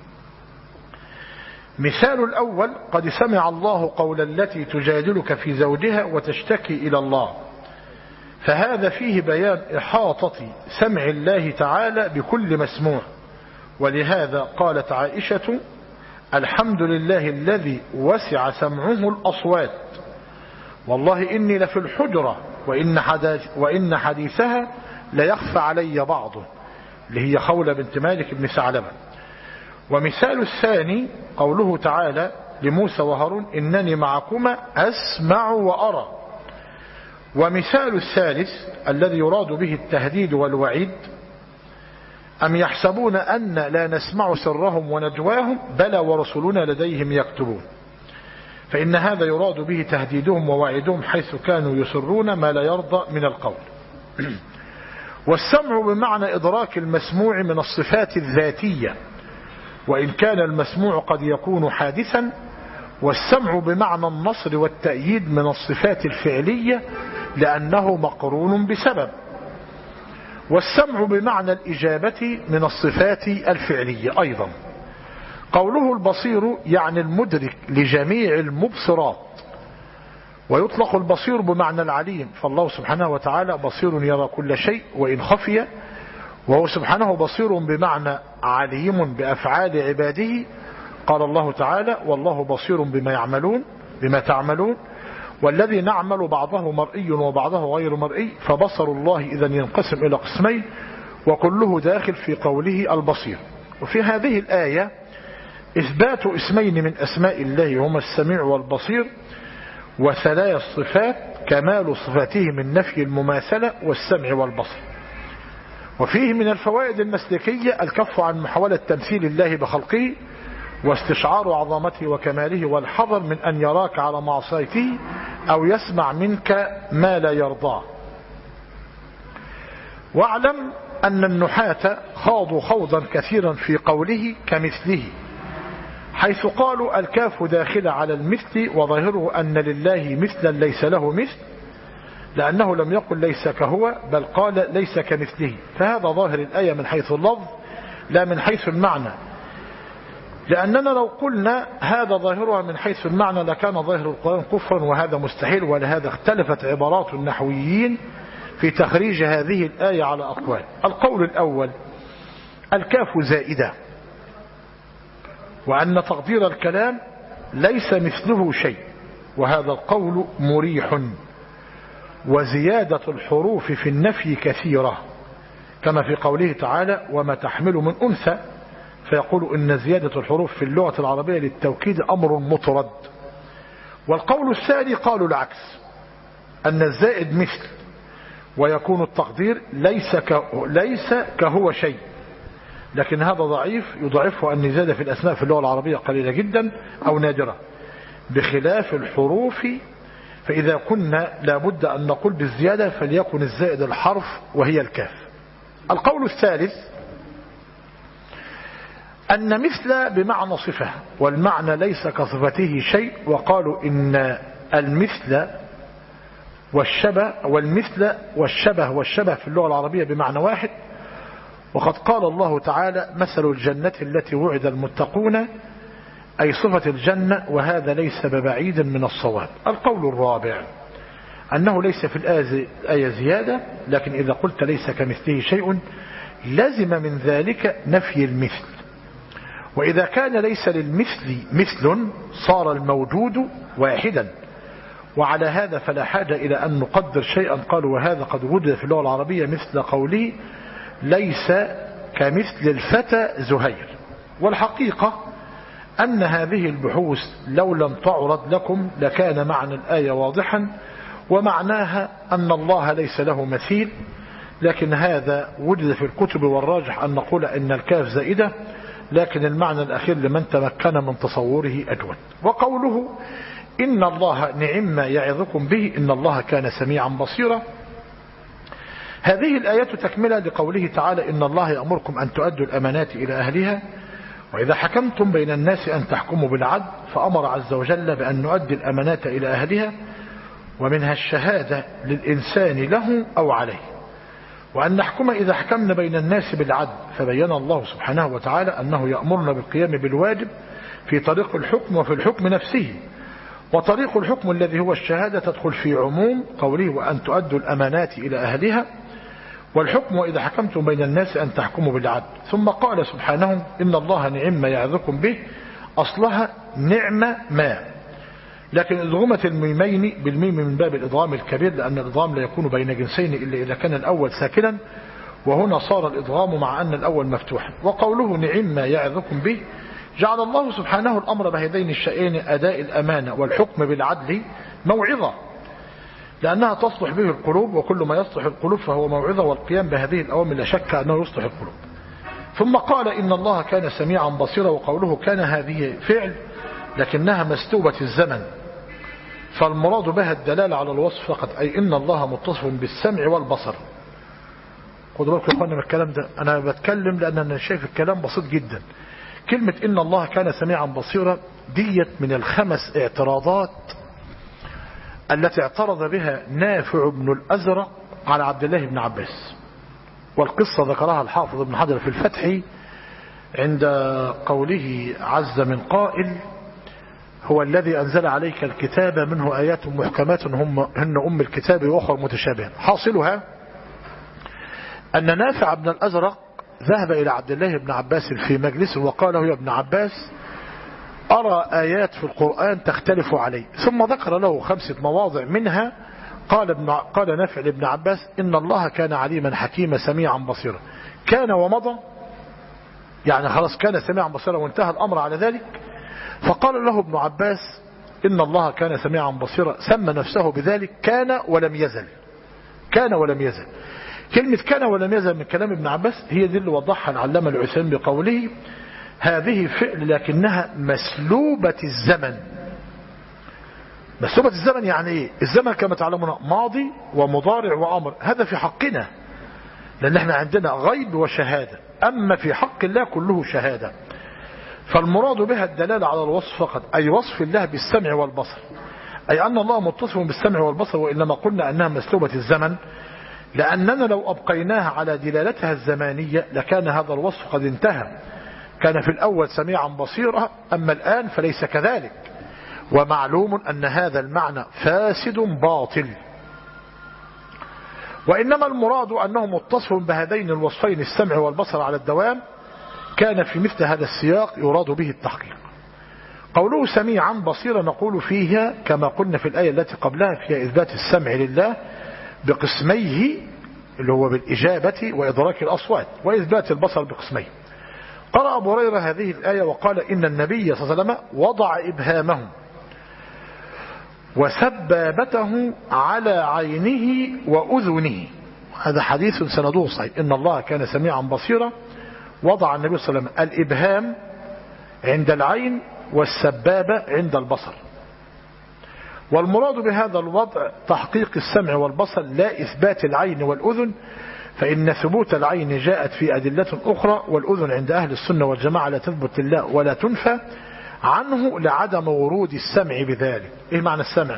مثال الأول قد سمع الله قول التي تجادلك في زوجها وتشتكي إلى الله، فهذا فيه بيان إحاطة سمع الله تعالى بكل مسموع. ولهذا قالت عائشة الحمد لله الذي وسع سمعه الأصوات، والله إني لفي الحجرة وإن حديثها ليخفى علي بعضه، اللي هي خولة بنت مالك بن ثعلبة. ومثال الثاني قوله تعالى لموسى وهارون إنني معكما أسمع وأرى. ومثال الثالث الذي يراد به التهديد والوعيد أم يحسبون أن لا نسمع سرهم ونجواهم بلى ورسلنا لديهم يكتبون، فإن هذا يراد به تهديدهم ووعيدهم حيث كانوا يسرون ما لا يرضى من القول. والسمع بمعنى إدراك المسموع من الصفات الذاتية، وإن كان المسموع قد يكون حادثا. والسمع بمعنى النصر والتأييد من الصفات الفعلية لأنه مقرون بسبب. والسمع بمعنى الإجابة من الصفات الفعلية أيضا. قوله البصير يعني المدرك لجميع المبصرات، ويطلق البصير بمعنى العليم، فالله سبحانه وتعالى بصير يرى كل شيء وإن خفي، وهو سبحانه بصير بمعنى عليم بأفعال عباده. قال الله تعالى والله بصير بما تعملون، والذي نعمل بعضه مرئي وبعضه غير مرئي، فبصر الله إذن ينقسم إلى قسمين، وكله داخل في قوله البصير. وفي هذه الآية إثبات اسمين من أسماء الله هما السميع والبصير، وثلاث صفات كمال صفاته من نفي المماثلة والسمع والبصر. وفيه من الفوائد المسلكية الكف عن محاولة تمثيل الله بخلقه واستشعار عظمته وكماله والحذر من أن يراك على معصيته أو يسمع منك ما لا يرضاه. واعلم أن النحاة خاضوا خوضا كثيرا في قوله كمثله، حيث قالوا الكاف داخل على المثل وظاهره أن لله مثلا ليس له مثل، لأنه لم يقل ليس كهو بل قال ليس كمثله، فهذا ظاهر الآية من حيث اللفظ لا من حيث المعنى، لأننا لو قلنا هذا ظاهرها من حيث المعنى لكان ظاهر القرآن كفرا، وهذا مستحيل، ولهذا اختلفت عبارات النحويين في تخريج هذه الآية على أقوال. القول الأول الكاف زائدة، وأن تقدير الكلام ليس مثله شيء، وهذا القول مريح، وزيادة الحروف في النفي كثيرة، كما في قوله تعالى وما تحمل من أنثى، فيقول إن زيادة الحروف في اللغة العربية للتوكيد أمر مطرد. والقول الثاني قالوا العكس، أن الزائد مثل، ويكون التقدير ليس كهو شيء، لكن هذا ضعيف يضعفه أن زاد في الأسماء في اللغة العربية قليلة جدا أو نادرة، بخلاف الحروف، فإذا كنا لابد أن نقول بالزيادة فليكن الزائد الحرف وهي الكاف. القول الثالث أن مثل بمعنى صفة، والمعنى ليس كصفته شيء، وقالوا إن المثل والشبه في اللغة العربية بمعنى واحد، وقد قال الله تعالى مثل الجنة التي وعد المتقون، أي صفة الجنة، وهذا ليس ببعيد من الصواب. القول الرابع أنه ليس في الآية زيادة، لكن إذا قلت ليس كمثله شيء لزم من ذلك نفي المثل، وإذا كان ليس للمثل مثل صار الموجود واحدا، وعلى هذا فلا حاجة إلى أن نقدر شيئا. قالوا وهذا قد وجد في اللغة العربية مثل قوله ليس كمثل الفتى زهير. والحقيقة أن هذه البحوث لو لم تعرض لكم لكان معنى الآية واضحا، ومعناها أن الله ليس له مثيل، لكن هذا وجد في الكتب، والراجح أن نقول إن الكاف زائدة، لكن المعنى الأخير لمن تمكن من تصوره أجود. وقوله إن الله نعم ما يعظكم به إن الله كان سميعا بصيرا، هذه الآية تكملة لقوله تعالى إن الله يأمركم أن تؤدوا الأمانات إلى أهلها وإذا حكمتم بين الناس أن تحكموا بالعدل، فأمر عز وجل بأن نؤدي الأمانات إلى أهلها، ومنها الشهادة للإنسان له أو عليه، وأن نحكم إذا حكمنا بين الناس بالعدل، فبين الله سبحانه وتعالى أنه يأمرنا بالقيام بالواجب في طريق الحكم وفي الحكم نفسه. وطريق الحكم الذي هو الشهادة تدخل في عموم قوله وأن تؤدوا الأمانات إلى أهلها، والحكم وإذا حكمتم بين الناس أن تحكموا بالعدل. ثم قال سبحانه إن الله نعم ما يعظكم به، أصلها نعم ما، لكن إدغمت الميمين بالميم من باب الإدغام الكبير، لأن الإدغام لا يكون بين جنسين إلا إذا كان الأول ساكنا، وهنا صار الإدغام مع أن الأول مفتوحا. وقوله نعم ما يعظكم به جعل الله سبحانه الأمر بهذين الشيئين أداء الأمانة والحكم بالعدل موعظة، لأنها تصلح به القلوب، وكل ما يصلح القلوب فهو موعظة، والقيام بهذه الأوامر لا شك أنه يصلح القلوب. ثم قال إن الله كان سميعا بصيرا، وقوله كان هذه فعل لكنها مستوبة الزمن، فالمراد بها الدلالة على الوصف فقط، أي إن الله متصف بالسمع والبصر. خدوا بالكم يا اخوانا من الكلام ده، أنا بتكلم لأن أنا شايف الكلام بسيط جدا. كلمة إن الله كان سميعا بصيرا ديت من الخمس اعتراضات التي اعترض بها نافع بن الأزرق على عبد الله بن عباس، والقصة ذكرها الحافظ ابن حجر في الفتح عند قوله عز من قائل هو الذي أنزل عليك الكتاب منه آيات محكمات هن أم الكتاب وأخر متشابهة. حاصلها أن نافع بن الأزرق ذهب إلى عبد الله بن عباس في مجلس وقال له يا ابن عباس أرى آيات في القرآن تختلف علي، ثم ذكر له 5 مواضع منها قال نافع لابن عباس إن الله كان عليما حكيما سميعا بصيرا، كان ومضى، يعني خلاص كان سميعا بصيرا وانتهى الأمر على ذلك. فقال له ابن عباس إن الله كان سميعا بصيرا سمى نفسه بذلك كان ولم يزل. كان ولم يزل. كلمة كان ولم يزل من كلام ابن عباس هي دي اللي وضحها العلامة العثيمين بقوله هذه فعل لكنها مسلوبة الزمن. مسلوبة الزمن يعني ايه؟ الزمن كما تعلمون ماضي ومضارع وأمر، هذا في حقنا لأن احنا عندنا غيب وشهادة، أما في حق الله كله شهادة. فالمراد بها الدلالة على الوصف فقط، أي وصف الله بالسمع والبصر، أي أن الله متصف بالسمع والبصر، وإنما قلنا أنها مسلوبة الزمن لأننا لو أبقيناها على دلالتها الزمانية لكان هذا الوصف قد انتهى. كان في الأول سميعا بصيرا، أما الآن فليس كذلك، ومعلوم أن هذا المعنى فاسد باطل. وإنما المراد أنه متصف بهذين الوصفين السمع والبصر على الدوام، كان في مثل هذا السياق يراد به التحقيق. قوله سميعا بصيرا نقول فيها كما قلنا في الآية التي قبلها فيها إثبات السمع لله بقسميه اللي هو بالإجابة وإدراك الأصوات، وإثبات البصر بقسميه. قرأ أبو هريرة هذه الآية وقال إن النبي صلى الله عليه وسلم وضع إبهامه وسبابته على عينه وأذنه. هذا حديث سنده صحيح. إن الله كان سميعا بصيرا، وضع النبي صلى الله عليه وسلم الإبهام عند العين والسبابة عند البصر. والمراد بهذا الوضع تحقيق السمع والبصر لا إثبات العين والأذن، فإن ثبوت العين جاءت في أدلة أخرى، والأذن عند أهل السنة والجماعة لا تثبت لله ولا تنفى عنه لعدم ورود السمع بذلك. إيه معنى السمع؟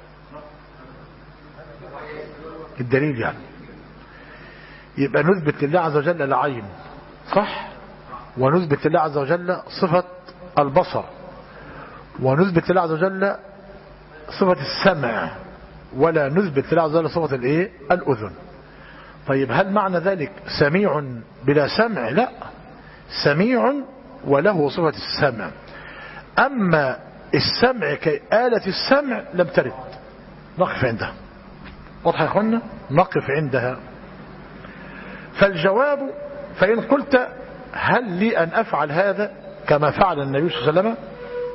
الدليل يعني. يبقى نثبت لله عز وجل العين صح، ونثبت لله عز وجل صفة البصر، ونثبت لله عز وجل صفة السمع، ولا نثبت لله عز وجل صفة الايه؟ الأذن. طيب هل معنى ذلك سميع بلا سمع؟ لا، سميع وله صفة السمع. أما السمع كآلة السمع لم ترد، نقف عندها. واضح يا اخوانا؟ نقف عندها. فالجواب فإن قلت هل لي أن أفعل هذا كما فعل النبي صلى الله عليه وسلم؟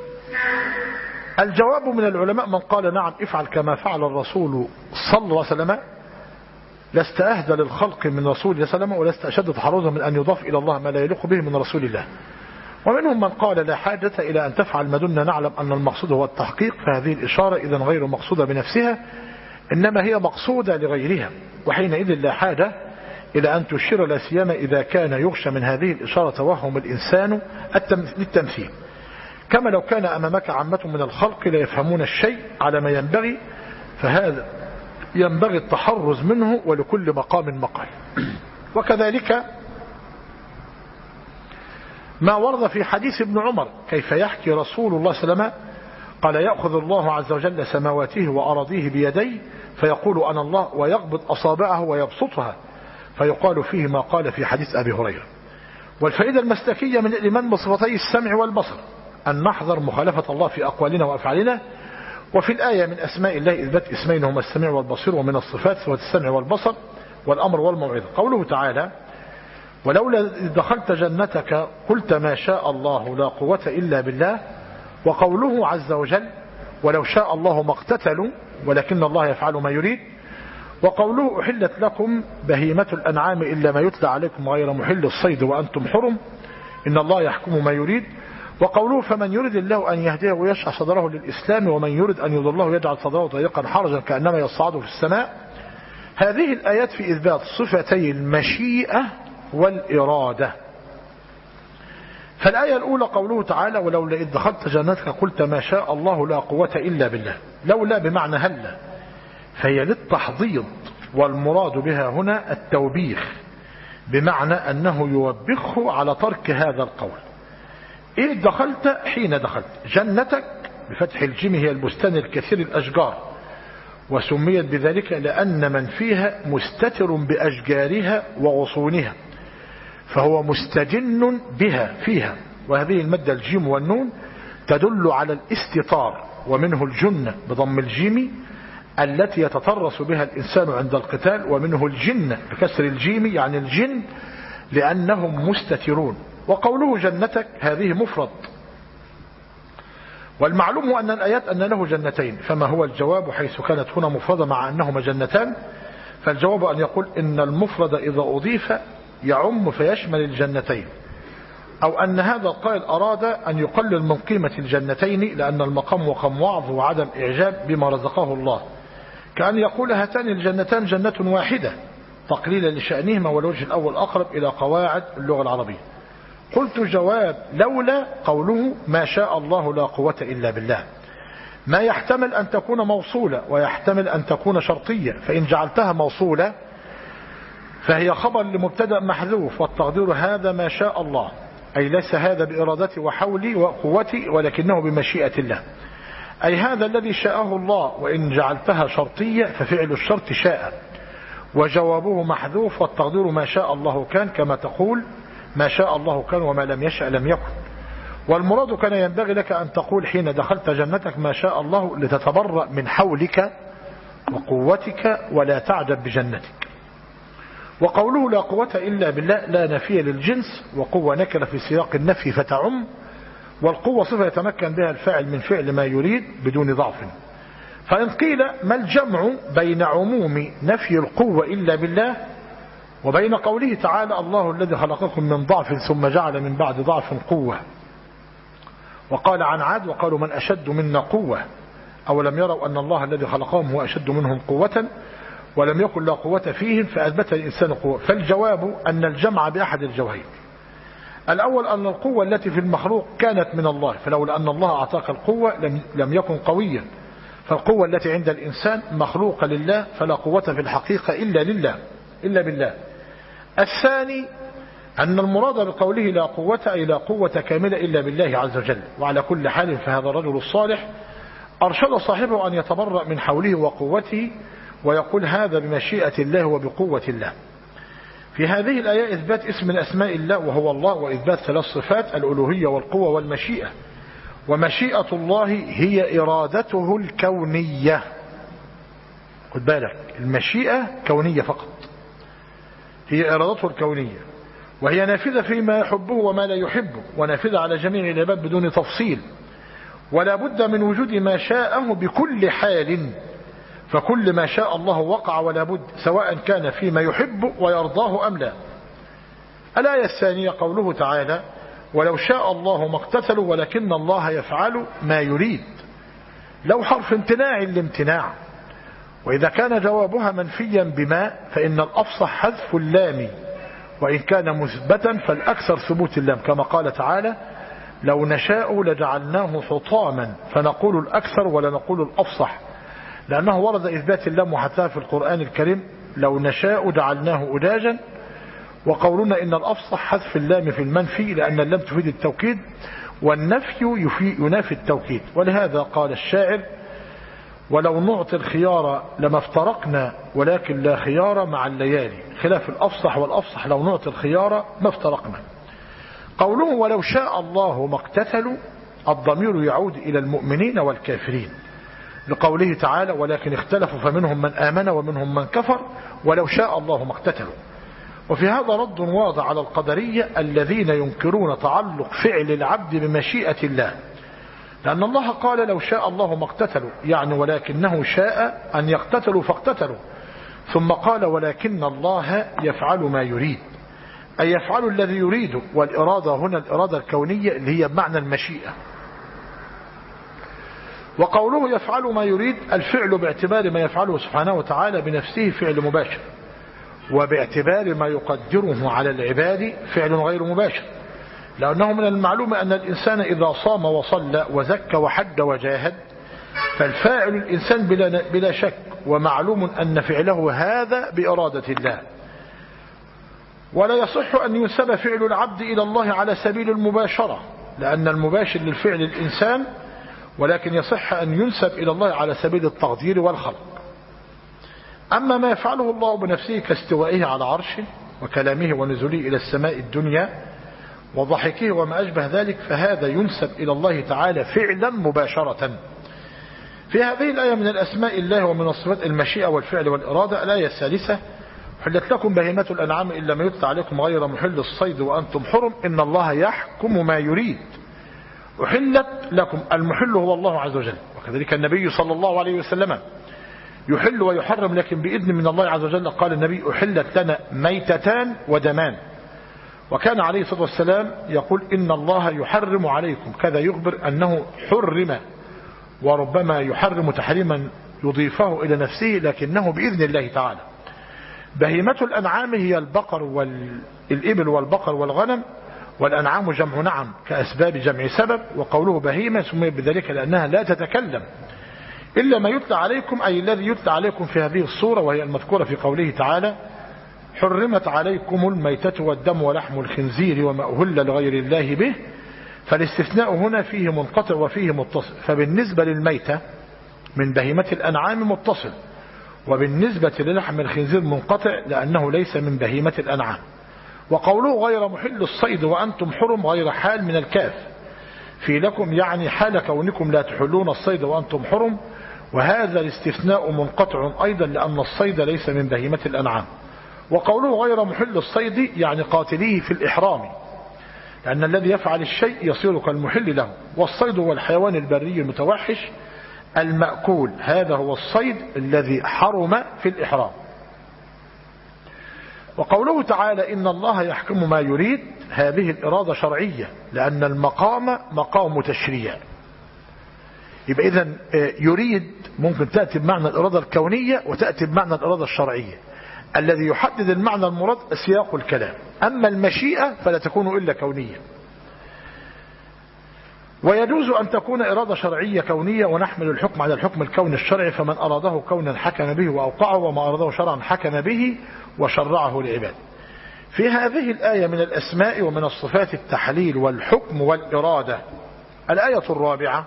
الجواب من العلماء من قال نعم افعل كما فعل الرسول صلى الله عليه وسلم، لست أهدى للخلق من رسول الله صلى الله عليه وسلم، ولست أشد تحرزا من أن يضاف إلى الله ما لا يليق به من رسول الله. ومنهم من قال لا حاجة إلى أن تفعل ما دمنا نعلم أن المقصود هو التحقيق، فهذه الإشارة إذن غير مقصودة بنفسها، إنما هي مقصودة لغيرها، وحينئذ لا حاجة إلى أن تشير لا سيما إذا كان يغشى من هذه الإشارة توهم الإنسان للتمثيل، كما لو كان أمامك عامة من الخلق لا يفهمون الشيء على ما ينبغي، فهذا ينبغي التحرز منه، ولكل مقام مقال. وكذلك ما ورد في حديث ابن عمر كيف يحكي رسول الله صلى الله عليه وسلم قال يأخذ الله عز وجل سماواته وأراضيه بيديه فيقول أنا الله، ويقبض أصابعه ويبسطها، فيقال فيه ما قال في حديث أبي هريرة. والفائدة المسلكية من الإيمان بصفتي السمع والبصر أن نحذر مخالفة الله في أقوالنا وأفعالنا. وفي الآية من أسماء الله إثبات اسمين هما السميع والبصير، ومن الصفات صفة السمع والبصر والأمر والموعظة. قوله تعالى ولولا دخلت جنتك قلت ما شاء الله لا قوة إلا بالله. وقوله عز وجل ولو شاء الله ما اقتتلوا ولكن الله يفعل ما يريد. وقوله أحلت لكم بهيمة الأنعام إلا ما يتلى عليكم غير محل الصيد وأنتم حرم إن الله يحكم ما يريد. وقوله فمن يريد الله أن يهديه ويشرح صدره للإسلام ومن يريد أن يضله يجعل صدره ضيقا حرجا كأنما يصعد في السماء. هذه الآيات في إثبات صفتي المشيئة والإرادة. فالآية الأولى قوله تعالى ولولا إذ دخلت جنتك قلت ما شاء الله لا قوة إلا بالله. لولا بمعنى هلا، فهي للتحضيض، والمراد بها هنا التوبيخ، بمعنى أنه يوبخه على ترك هذا القول. إذ دخلت حين دخلت. جنتك بفتح الجيم هي البستان الكثير الأشجار، وسميت بذلك لأن من فيها مستتر بأشجارها وغصونها، فهو مستجن بها فيها. وهذه المادة الجيم والنون تدل على الاستطار، ومنه الجنة بضم الجيم التي يتطرس بها الإنسان عند القتال، ومنه الجن بكسر الجيم يعني الجن لأنهم مستترون. وقوله جنتك هذه مفرد، والمعلوم هو أن الآيات أن له جنتين، فما هو الجواب حيث كانت هنا مفردة مع أنهما جنتان؟ فالجواب أن يقول إن المفرد إذا أضيف يعم فيشمل الجنتين، أو أن هذا القائل أراد أن يقلل من قيمة الجنتين لأن المقام مقام وعظ وعدم إعجاب بما رزقه الله، كأن يقول هاتان الجنتان جنة واحدة تقليلا لشأنهما، والوجه الأول أقرب إلى قواعد اللغة العربية. قلت جواب لولا قوله ما شاء الله لا قوة إلا بالله، ما يحتمل أن تكون موصولة ويحتمل أن تكون شرطية، فإن جعلتها موصولة فهي خبر لمبتدأ محذوف، والتقدير هذا ما شاء الله، أي ليس هذا بإرادتي وحولي وقوتي ولكنه بمشيئة الله، أي هذا الذي شاءه الله. وإن جعلتها شرطية ففعل الشرط شاء، وجوابه محذوف، والتقدير ما شاء الله كان، كما تقول ما شاء الله كان وما لم يشأ لم يكن. والمراد كان ينبغي لك أن تقول حين دخلت جنتك ما شاء الله لتتبرأ من حولك وقوتك ولا تعجب بجنتك. وقوله لا قوة إلا بالله لا نفي للجنس، وقوة نكرة في سياق النفي فتعم، والقوة صفة يتمكن بها الفاعل من فعل ما يريد بدون ضعف. فإن قيل ما الجمع بين عموم نفي القوة إلا بالله وبين قوله تعالى الله الذي خلقكم من ضعف ثم جعل من بعد ضعف قوة؟ وقال عن عاد وقالوا من أشد منا قوة أولم يروا أن الله الذي خلقهم هو أشد منهم قوة ولم يكن لا قوة فيهم فأثبت الإنسان قوة. فالجواب أن الجمع بأحد الجوهين: الأول أن القوة التي في المخلوق كانت من الله، فلولا أن الله أعطاك القوة لم يكن قويا، فالقوة التي عند الإنسان مخلوقة لله، فلا قوة في الحقيقة إلا بالله. الثاني أن المراد بقوله لا قوة أي لا قوة كاملة إلا بالله عز وجل. وعلى كل حال فهذا الرجل الصالح أرشد صاحبه أن يتبرأ من حوله وقوته ويقول هذا بمشيئة الله وبقوة الله. في هذه الآية إثبات اسم من أسماء الله وهو الله، وإثبات ثلاث صفات: الألوهية والقوة والمشيئة. ومشيئة الله هي إرادته الكونية. خد بالك، المشيئة كونية فقط، هي إرادته الكونية، وهي نافذة فيما يحبه وما لا يحبه، ونافذة على جميع العباد بدون تفصيل، ولا بد من وجود ما شاءه بكل حال، فكل ما شاء الله وقع ولا بد، سواء كان فيما يحب ويرضاه أم لا. الآية الثانية قوله تعالى ولو شاء الله ما اقتتلوا ولكن الله يفعل ما يريد. لو حرف امتناع لامتناع، وإذا كان جوابها منفيا بما فإن الأفصح حذف اللام، وإن كان مثبتا فالأكثر ثبوت اللام، كما قال تعالى لو نشاء لجعلناه حطاما فنقول الأكثر ولا نقول الأفصح، لأنه ورد إثبات اللام وحتى في القرآن الكريم لو نشاء جعلناه أجاجا. وقولنا إن الأفصح حذف اللام في المنفي لأن اللام تفيد التوكيد، والنفي ينافي التوكيد. ولهذا قال الشاعر ولو نعطي الخيار لما افترقنا ولكن لا خيار مع الليالي، خلاف الأفصح، والأفصح لو نعطي الخيار ما افترقنا. قوله ولو شاء الله ما اقتتلوا، الضمير يعود إلى المؤمنين والكافرين، لقوله تعالى ولكن اختلفوا فمنهم من آمن ومنهم من كفر ولو شاء الله ما اقتتلوا. وفي هذا رد واضح على القدرية الذين ينكرون تعلق فعل العبد بمشيئة الله، لأن الله قال لو شاء الله ما اقتتلوا، يعني ولكنه شاء أن يقتتلوا فاقتتلوا، ثم قال ولكن الله يفعل ما يريد، أي يفعل الذي يريده. والإرادة هنا الإرادة الكونية اللي هي بمعنى المشيئة. وقوله يفعل ما يريد، الفعل باعتبار ما يفعله سبحانه وتعالى بنفسه فعل مباشر، وباعتبار ما يقدره على العباد فعل غير مباشر، لأنه من المعلوم أن الإنسان إذا صام وصلى وزكى وحج وجاهد فالفاعل الإنسان بلا شك، ومعلوم أن فعله هذا بإرادة الله. ولا يصح أن ينسب فعل العبد إلى الله على سبيل المباشرة، لأن المباشر للفعل الإنسان، ولكن يصح أن ينسب إلى الله على سبيل التقدير والخلق. أما ما يفعله الله بنفسه كاستوائه على عرشه وكلامه ونزوله إلى السماء الدنيا وضحكه وما أشبه ذلك، فهذا ينسب إلى الله تعالى فعلا مباشرة. في هذه الآية من الأسماء الله ومن الصفات المشيئة والفعل والإرادة. الآية الثالثة حلت لكم بهيمة الأنعام إلا ما يتلى عليكم غير محل الصيد وأنتم حرم إن الله يحكم ما يريد. أحلت لكم. المحل هو الله عز وجل، وكذلك النبي صلى الله عليه وسلم يحل ويحرم لكن بإذن من الله عز وجل. قال النبي أحلت لنا ميتتان ودمان. وكان عليه الصلاة والسلام يقول إن الله يحرم عليكم كذا، يخبر أنه حرم، وربما يحرم تحريما يضيفه إلى نفسه لكنه بإذن الله تعالى. بهيمة الأنعام هي البقر والإبل والبقر والغنم، والأنعام جمع نعم كأسباب جمع سبب. وقوله بهيمة سميت بذلك لأنها لا تتكلم إلا ما يتلى عليكم، أي الذي يتلى عليكم في هذه الصورة، وهي المذكورة في قوله تعالى حرمت عليكم الميتة والدم ولحم الخنزير وما أهل لغير الله به. فالاستثناء هنا فيه منقطع وفيه متصل. فبالنسبة للميتة من بهيمة الأنعام متصل، وبالنسبة للحم الخنزير منقطع لأنه ليس من بهيمة الأنعام. وقوله غير محل الصيد وأنتم حرم غير حال من الكاف في لكم، يعني حال كونكم لا تحلون الصيد وأنتم حرم. وهذا الاستثناء منقطع أيضا لأن الصيد ليس من بهيمة الأنعام. وقوله غير محل الصيد يعني قاتليه في الإحرام، لأن الذي يفعل الشيء يصير كالمحل له. والصيد هو الحيوان البري المتوحش المأكول، هذا هو الصيد الذي حرم في الإحرام. وقوله تعالى إن الله يحكم ما يريد، هذه الإرادة شرعية لأن المقام مقام تشريع. يبقى إذن يريد ممكن تأتي بمعنى الإرادة الكونية وتأتي بمعنى الإرادة الشرعية. الذي يحدد المعنى المراد سياق الكلام، أما المشيئة فلا تكون إلا كونية. ويجوز أن تكون إرادة شرعية كونية ونحمل الحكم على الحكم الكوني الشرعي، فمن أراده كونا حكم به وأوقعه، وما أراده شرعا حكم به وشرعه لعباده. في هذه الآية من الأسماء ومن الصفات التحليل والحكم والإرادة. الآية الرابعة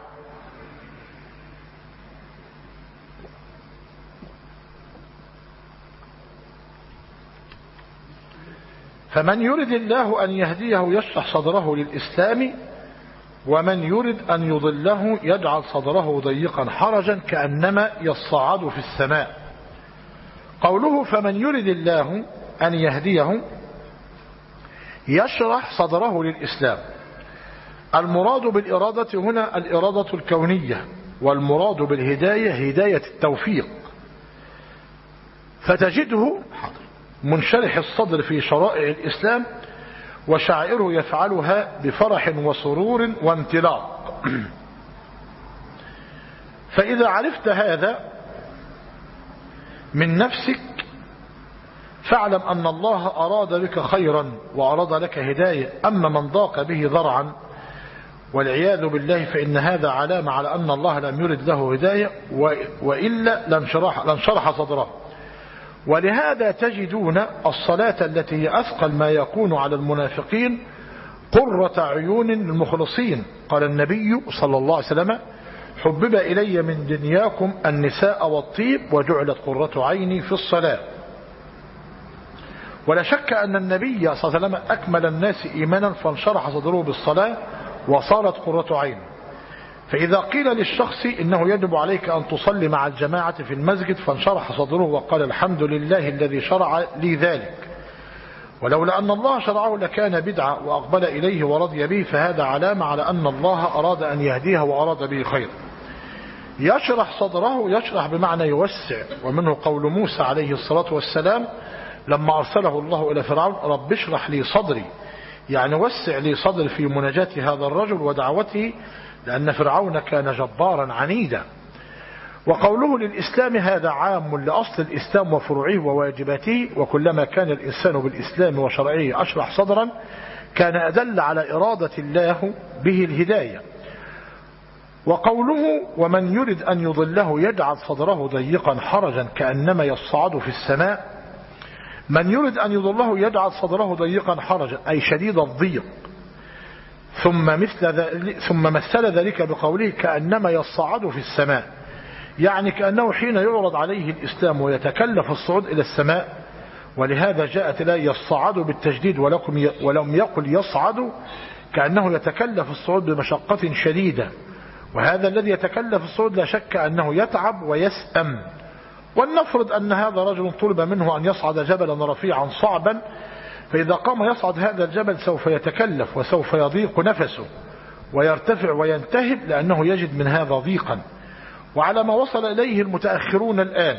فمن يرد الله أن يهديه يشرح صدره للإسلام، ومن يرد أن يضله يجعل صدره ضيقا حرجا كأنما يصعد في السماء. قوله فمن يرد الله أن يهديه يشرح صدره للإسلام. المراد بالإرادة هنا الإرادة الكونية، والمراد بالهداية هداية التوفيق. فتجده منشرح الصدر في شرائع الإسلام وشعائره يفعلها بفرح وسرور وانطلاق. فإذا عرفت هذا من نفسك فاعلم أن الله أراد بك خيرا وأراد لك هداية. أما من ضاق به ذرعا والعياذ بالله فإن هذا علامة على أن الله لم يرد له هداية، وإلا لانشرح صدره. ولهذا تجدون الصلاة التي هي أثقل ما يكون على المنافقين قرة عيون المخلصين. قال النبي صلى الله عليه وسلم حبب إلي من دنياكم النساء والطيب وجعلت قرة عيني في الصلاة. ولا شك أن النبي صلى الله عليه وسلم أكمل الناس إيمانا فانشرح صدره بالصلاة وصارت قرة عين. فإذا قيل للشخص إنه يجب عليك أن تصلي مع الجماعة في المسجد فانشرح صدره وقال الحمد لله الذي شرع لي ذلك، ولولا أن الله شرعه لكان بدعة وأقبل إليه ورضي به، فهذا علامة على أن الله أراد أن يهديه وأراد به خير. يشرح صدره، يشرح بمعنى يوسع. ومنه قول موسى عليه الصلاة والسلام لما أرسله الله إلى فرعون رب اشرح لي صدري، يعني وسع لي صدري في مناجاة هذا الرجل ودعوته، لأن فرعون كان جبارا عنيدا. وقوله للإسلام هذا عام لأصل الإسلام وفروعه وواجباته، وكلما كان الإنسان بالإسلام وشرعه أشرح صدرا كان أدل على إرادة الله به الهداية. وقوله ومن يرد أن يضله يجعل صدره ضيقا حرجا كأنما يصعد في السماء. من يرد أن يضله يجعل صدره ضيقا حرجا أي شديد الضيق. ثم مثل ذلك بقوله كأنما يصعد في السماء، يعني كأنه حين يعرض عليه الإسلام ويتكلف الصعود إلى السماء. ولهذا جاءت الآية يصعد بالتجديد ولم يقل يصعد، كأنه يتكلف الصعود بمشقة شديدة. وهذا الذي يتكلف الصعود لا شك أنه يتعب ويسأم. ولنفرض أن هذا رجل طلب منه أن يصعد جبلا رفيعا صعبا، فإذا قام يصعد هذا الجبل سوف يتكلف وسوف يضيق نفسه، ويرتفع وينتهب لأنه يجد من هذا ضيقا. وعلى ما وصل إليه المتأخرون الآن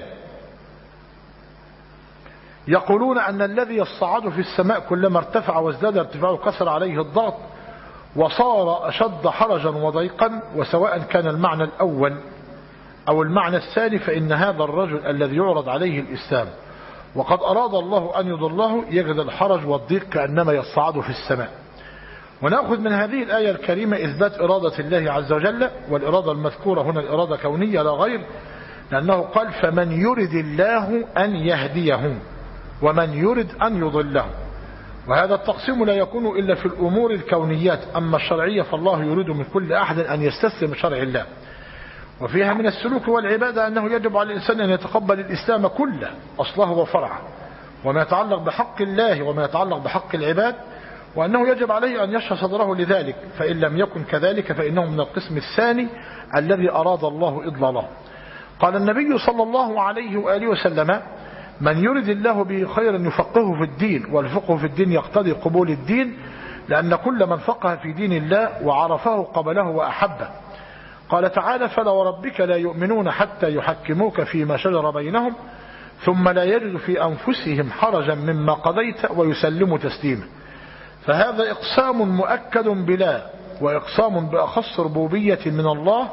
يقولون أن الذي يصعد في السماء كلما ارتفع وازداد ارتفاعه كسر عليه الضغط وصار أشد حرجا وضيقا، وسواء كان المعنى الأول أو المعنى الثاني فإن هذا الرجل الذي يعرض عليه الإسلام وقد أراد الله أن يضله يجد الحرج والضيق كأنما يصعد في السماء. ونأخذ من هذه الآية الكريمة إثبات إرادة الله عز وجل، والإرادة المذكورة هنا الإرادة كونية لا غير، لأنه قال فمن يرد الله أن يهديه ومن يرد أن يضله. وهذا التقسيم لا يكون إلا في الأمور الكونيات، أما الشرعية فالله يريد من كل أحد أن يستسلم شرع الله. وفيها من السلوك والعبادة أنه يجب على الإنسان أن يتقبل الإسلام كله أصله وفرعه، وما يتعلق بحق الله وما يتعلق بحق العباد، وأنه يجب عليه أن يشرح صدره لذلك، فإن لم يكن كذلك فإنه من القسم الثاني الذي أراد الله إضلاله. قال النبي صلى الله عليه وآله وسلم من يرد الله به خيرا يفقهه في الدين، والفقه في الدين يقتضي قبول الدين، لأن كل من فقه في دين الله وعرفه قبله وأحبه. قال تعالى فلا وربك لا يؤمنون حتى يحكموك فيما شجر بينهم ثم لا يجد في أنفسهم حرجا مما قضيت ويسلموا تسليما. فهذا إقسام مؤكد بلا، وإقسام بأخص ربوبية من الله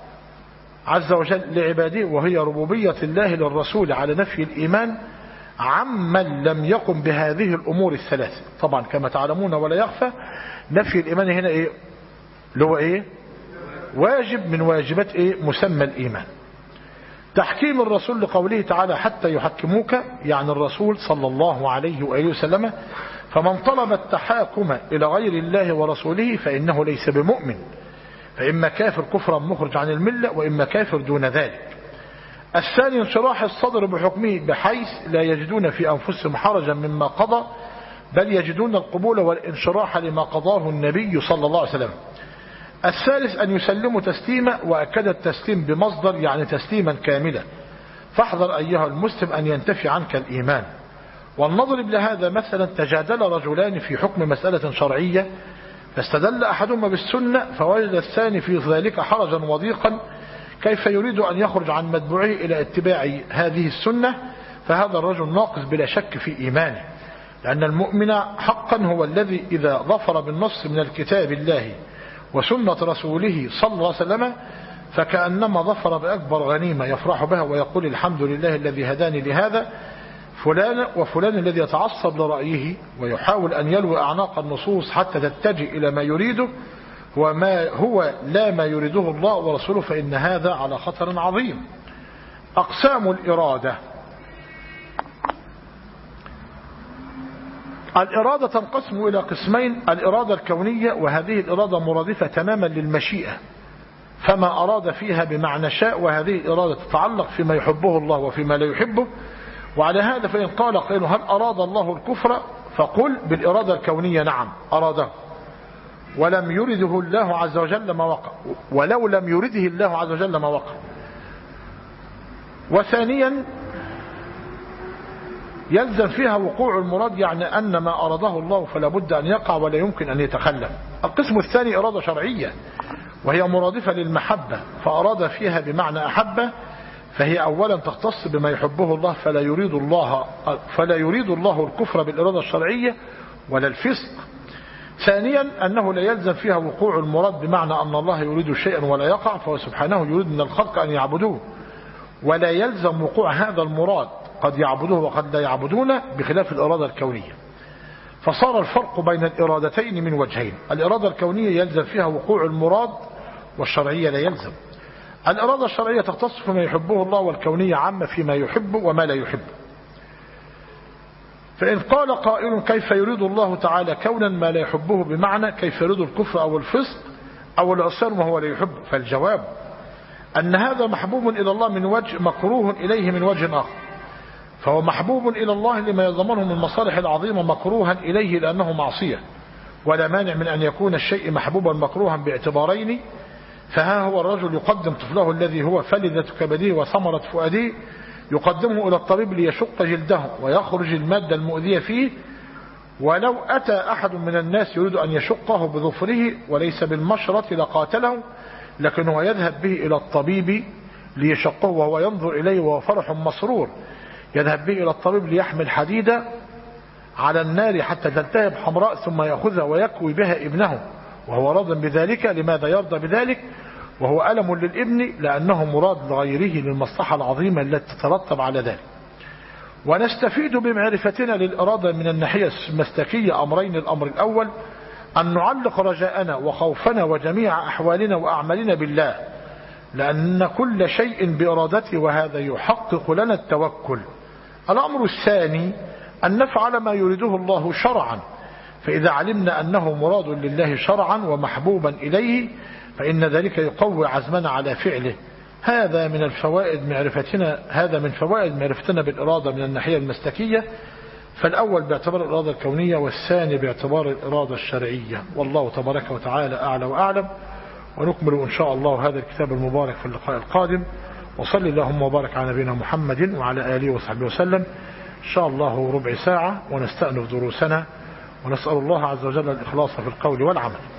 عز وجل لعباده، وهي ربوبية الله للرسول على نفي الإيمان عمن لم يقم بهذه الأمور الثلاث. طبعا كما تعلمون ولا يخفى نفي الإيمان هنا إيه؟ اللي هو إيه؟ واجب من واجبات إيه؟ مسمى الإيمان. تحكيم الرسول لقوله تعالى حتى يحكموك، يعني الرسول صلى الله عليه وآله وسلم، فمن طلب التحاكم إلى غير الله ورسوله فإنه ليس بمؤمن، فإما كافر كفرا مخرج عن الملة وإما كافر دون ذلك. الثاني انشراح الصدر بحكمه بحيث لا يجدون في أنفسهم حرجا مما قضى، بل يجدون القبول والانشراح لما قضاه النبي صلى الله عليه وسلم. الثالث أن يسلموا تسليما، وأكد التسليم بمصدر يعني تسليما كاملا، فاحذر أيها المسلم أن ينتفي عنك الإيمان. ولنضرب لهذا مثلا تجادل رجلان في حكم مسألة شرعية، فاستدل أحدهما بالسنة فوجد الثاني في ذلك حرجا وضيقا، كيف يريد أن يخرج عن متبوعه إلى اتباع هذه السنة؟ فهذا الرجل ناقص بلا شك في إيمانه، لأن المؤمن حقا هو الذي إذا ظفر بالنص من الكتاب الله وسنة رسوله صلى الله عليه وسلم فكأنما ظفر بأكبر غنيمة يفرح بها ويقول الحمد لله الذي هداني لهذا. فلان وفلان الذي يتعصب لرأيه ويحاول أن يلوي أعناق النصوص حتى تتجه إلى ما يريده وما هو لا ما يريده الله ورسوله، فإن هذا على خطر عظيم. أقسام الإرادة. الإرادة تنقسم إلى قسمين: الإرادة الكونية، وهذه الإرادة مرادفة تماما للمشيئة، فما أراد فيها بمعنى شاء، وهذه الإرادة تتعلق فيما يحبه الله وفيما لا يحبه. وعلى هذا فإن قال قائل هل أراد الله الكفر؟ فقل بالإرادة الكونية نعم أراده، ولم يرده الله عز وجل ما وقع، ولو لم يرده الله عز وجل ما وقع. وثانيا يلزم فيها وقوع المراد، يعني أن ما أراده الله فلا بد أن يقع ولا يمكن أن يتخلف. القسم الثاني إرادة شرعية، وهي مرادفة للمحبة، فأراد فيها بمعنى أحبه، فهي أولا تختص بما يحبه الله، فلا يريد الله الكفر بالإرادة الشرعية ولا الفسق. ثانيا أنه لا يلزم فيها وقوع المراد بمعنى أن الله يريد شيئا ولا يقع، فهو سبحانه يريد من الخلق أن يعبدوه، ولا يلزم وقوع هذا المراد، قد يعبدوه وقد لا يعبدونه، بخلاف الإرادة الكونية. فصار الفرق بين الإرادتين من وجهين: الإرادة الكونية يلزم فيها وقوع المراد، والشرعية لا يلزم. الإرادة الشرعية تختص فيما يحبه الله، والكونية عامة فيما يحب وما لا يحب. فإن قال قائل كيف يريد الله تعالى كونا ما لا يحبه، بمعنى كيف يريد الكفر أو الفسق أو العصيان وهو لا يحب؟ فالجواب أن هذا محبوب إلى الله من وجه، مكروه إليه من وجه آخر. فهو محبوب إلى الله لما يضمنه من المصالح العظيمة، مكروها إليه لأنه معصية، ولا مانع من أن يكون الشيء محبوبا مكروها باعتبارين. فها هو الرجل يقدم طفله الذي هو فلذة كبده وثمرة فؤاده، يقدمه إلى الطبيب ليشق جلده ويخرج المادة المؤذية فيه، ولو أتى أحد من الناس يريد أن يشقه بظفره وليس بالمشرة لقاتله، لكن هو يذهب به إلى الطبيب ليشقه وهو ينظر إليه وهو فرح مسرور، يذهب به إلى الطبيب ليحمل حديدة على النار حتى تلتهب حمراء ثم يأخذها ويكوي بها ابنه وهو راض بذلك. لماذا يرضى بذلك وهو ألم للابن؟ لأنه مراد لغيره للمصلحة العظيمة التي تترتب على ذلك. ونستفيد بمعرفتنا للإرادة من الناحية المسلكية أمرين. الأمر الأول أن نعلق رجاءنا وخوفنا وجميع أحوالنا وأعمالنا بالله، لأن كل شيء بإرادته وهذا يحقق لنا التوكل. الأمر الثاني أن نفعل ما يريده الله شرعا، فإذا علمنا أنه مراد لله شرعا ومحبوبا إليه فإن ذلك يقوي عزمنا على فعله. هذا من فوائد معرفتنا بالإرادة من الناحية المسلكية، فالأول باعتبار الإرادة الكونية والثاني باعتبار الإرادة الشرعية. والله تبارك وتعالى أعلى وأعلم. ونكمل إن شاء الله هذا الكتاب المبارك في اللقاء القادم. وصلي اللهم وبارك على نبينا محمد وعلى آله وصحبه وسلم. إن شاء الله ربع ساعة ونستأنف دروسنا، ونسأل الله عز وجل الإخلاص في القول والعمل.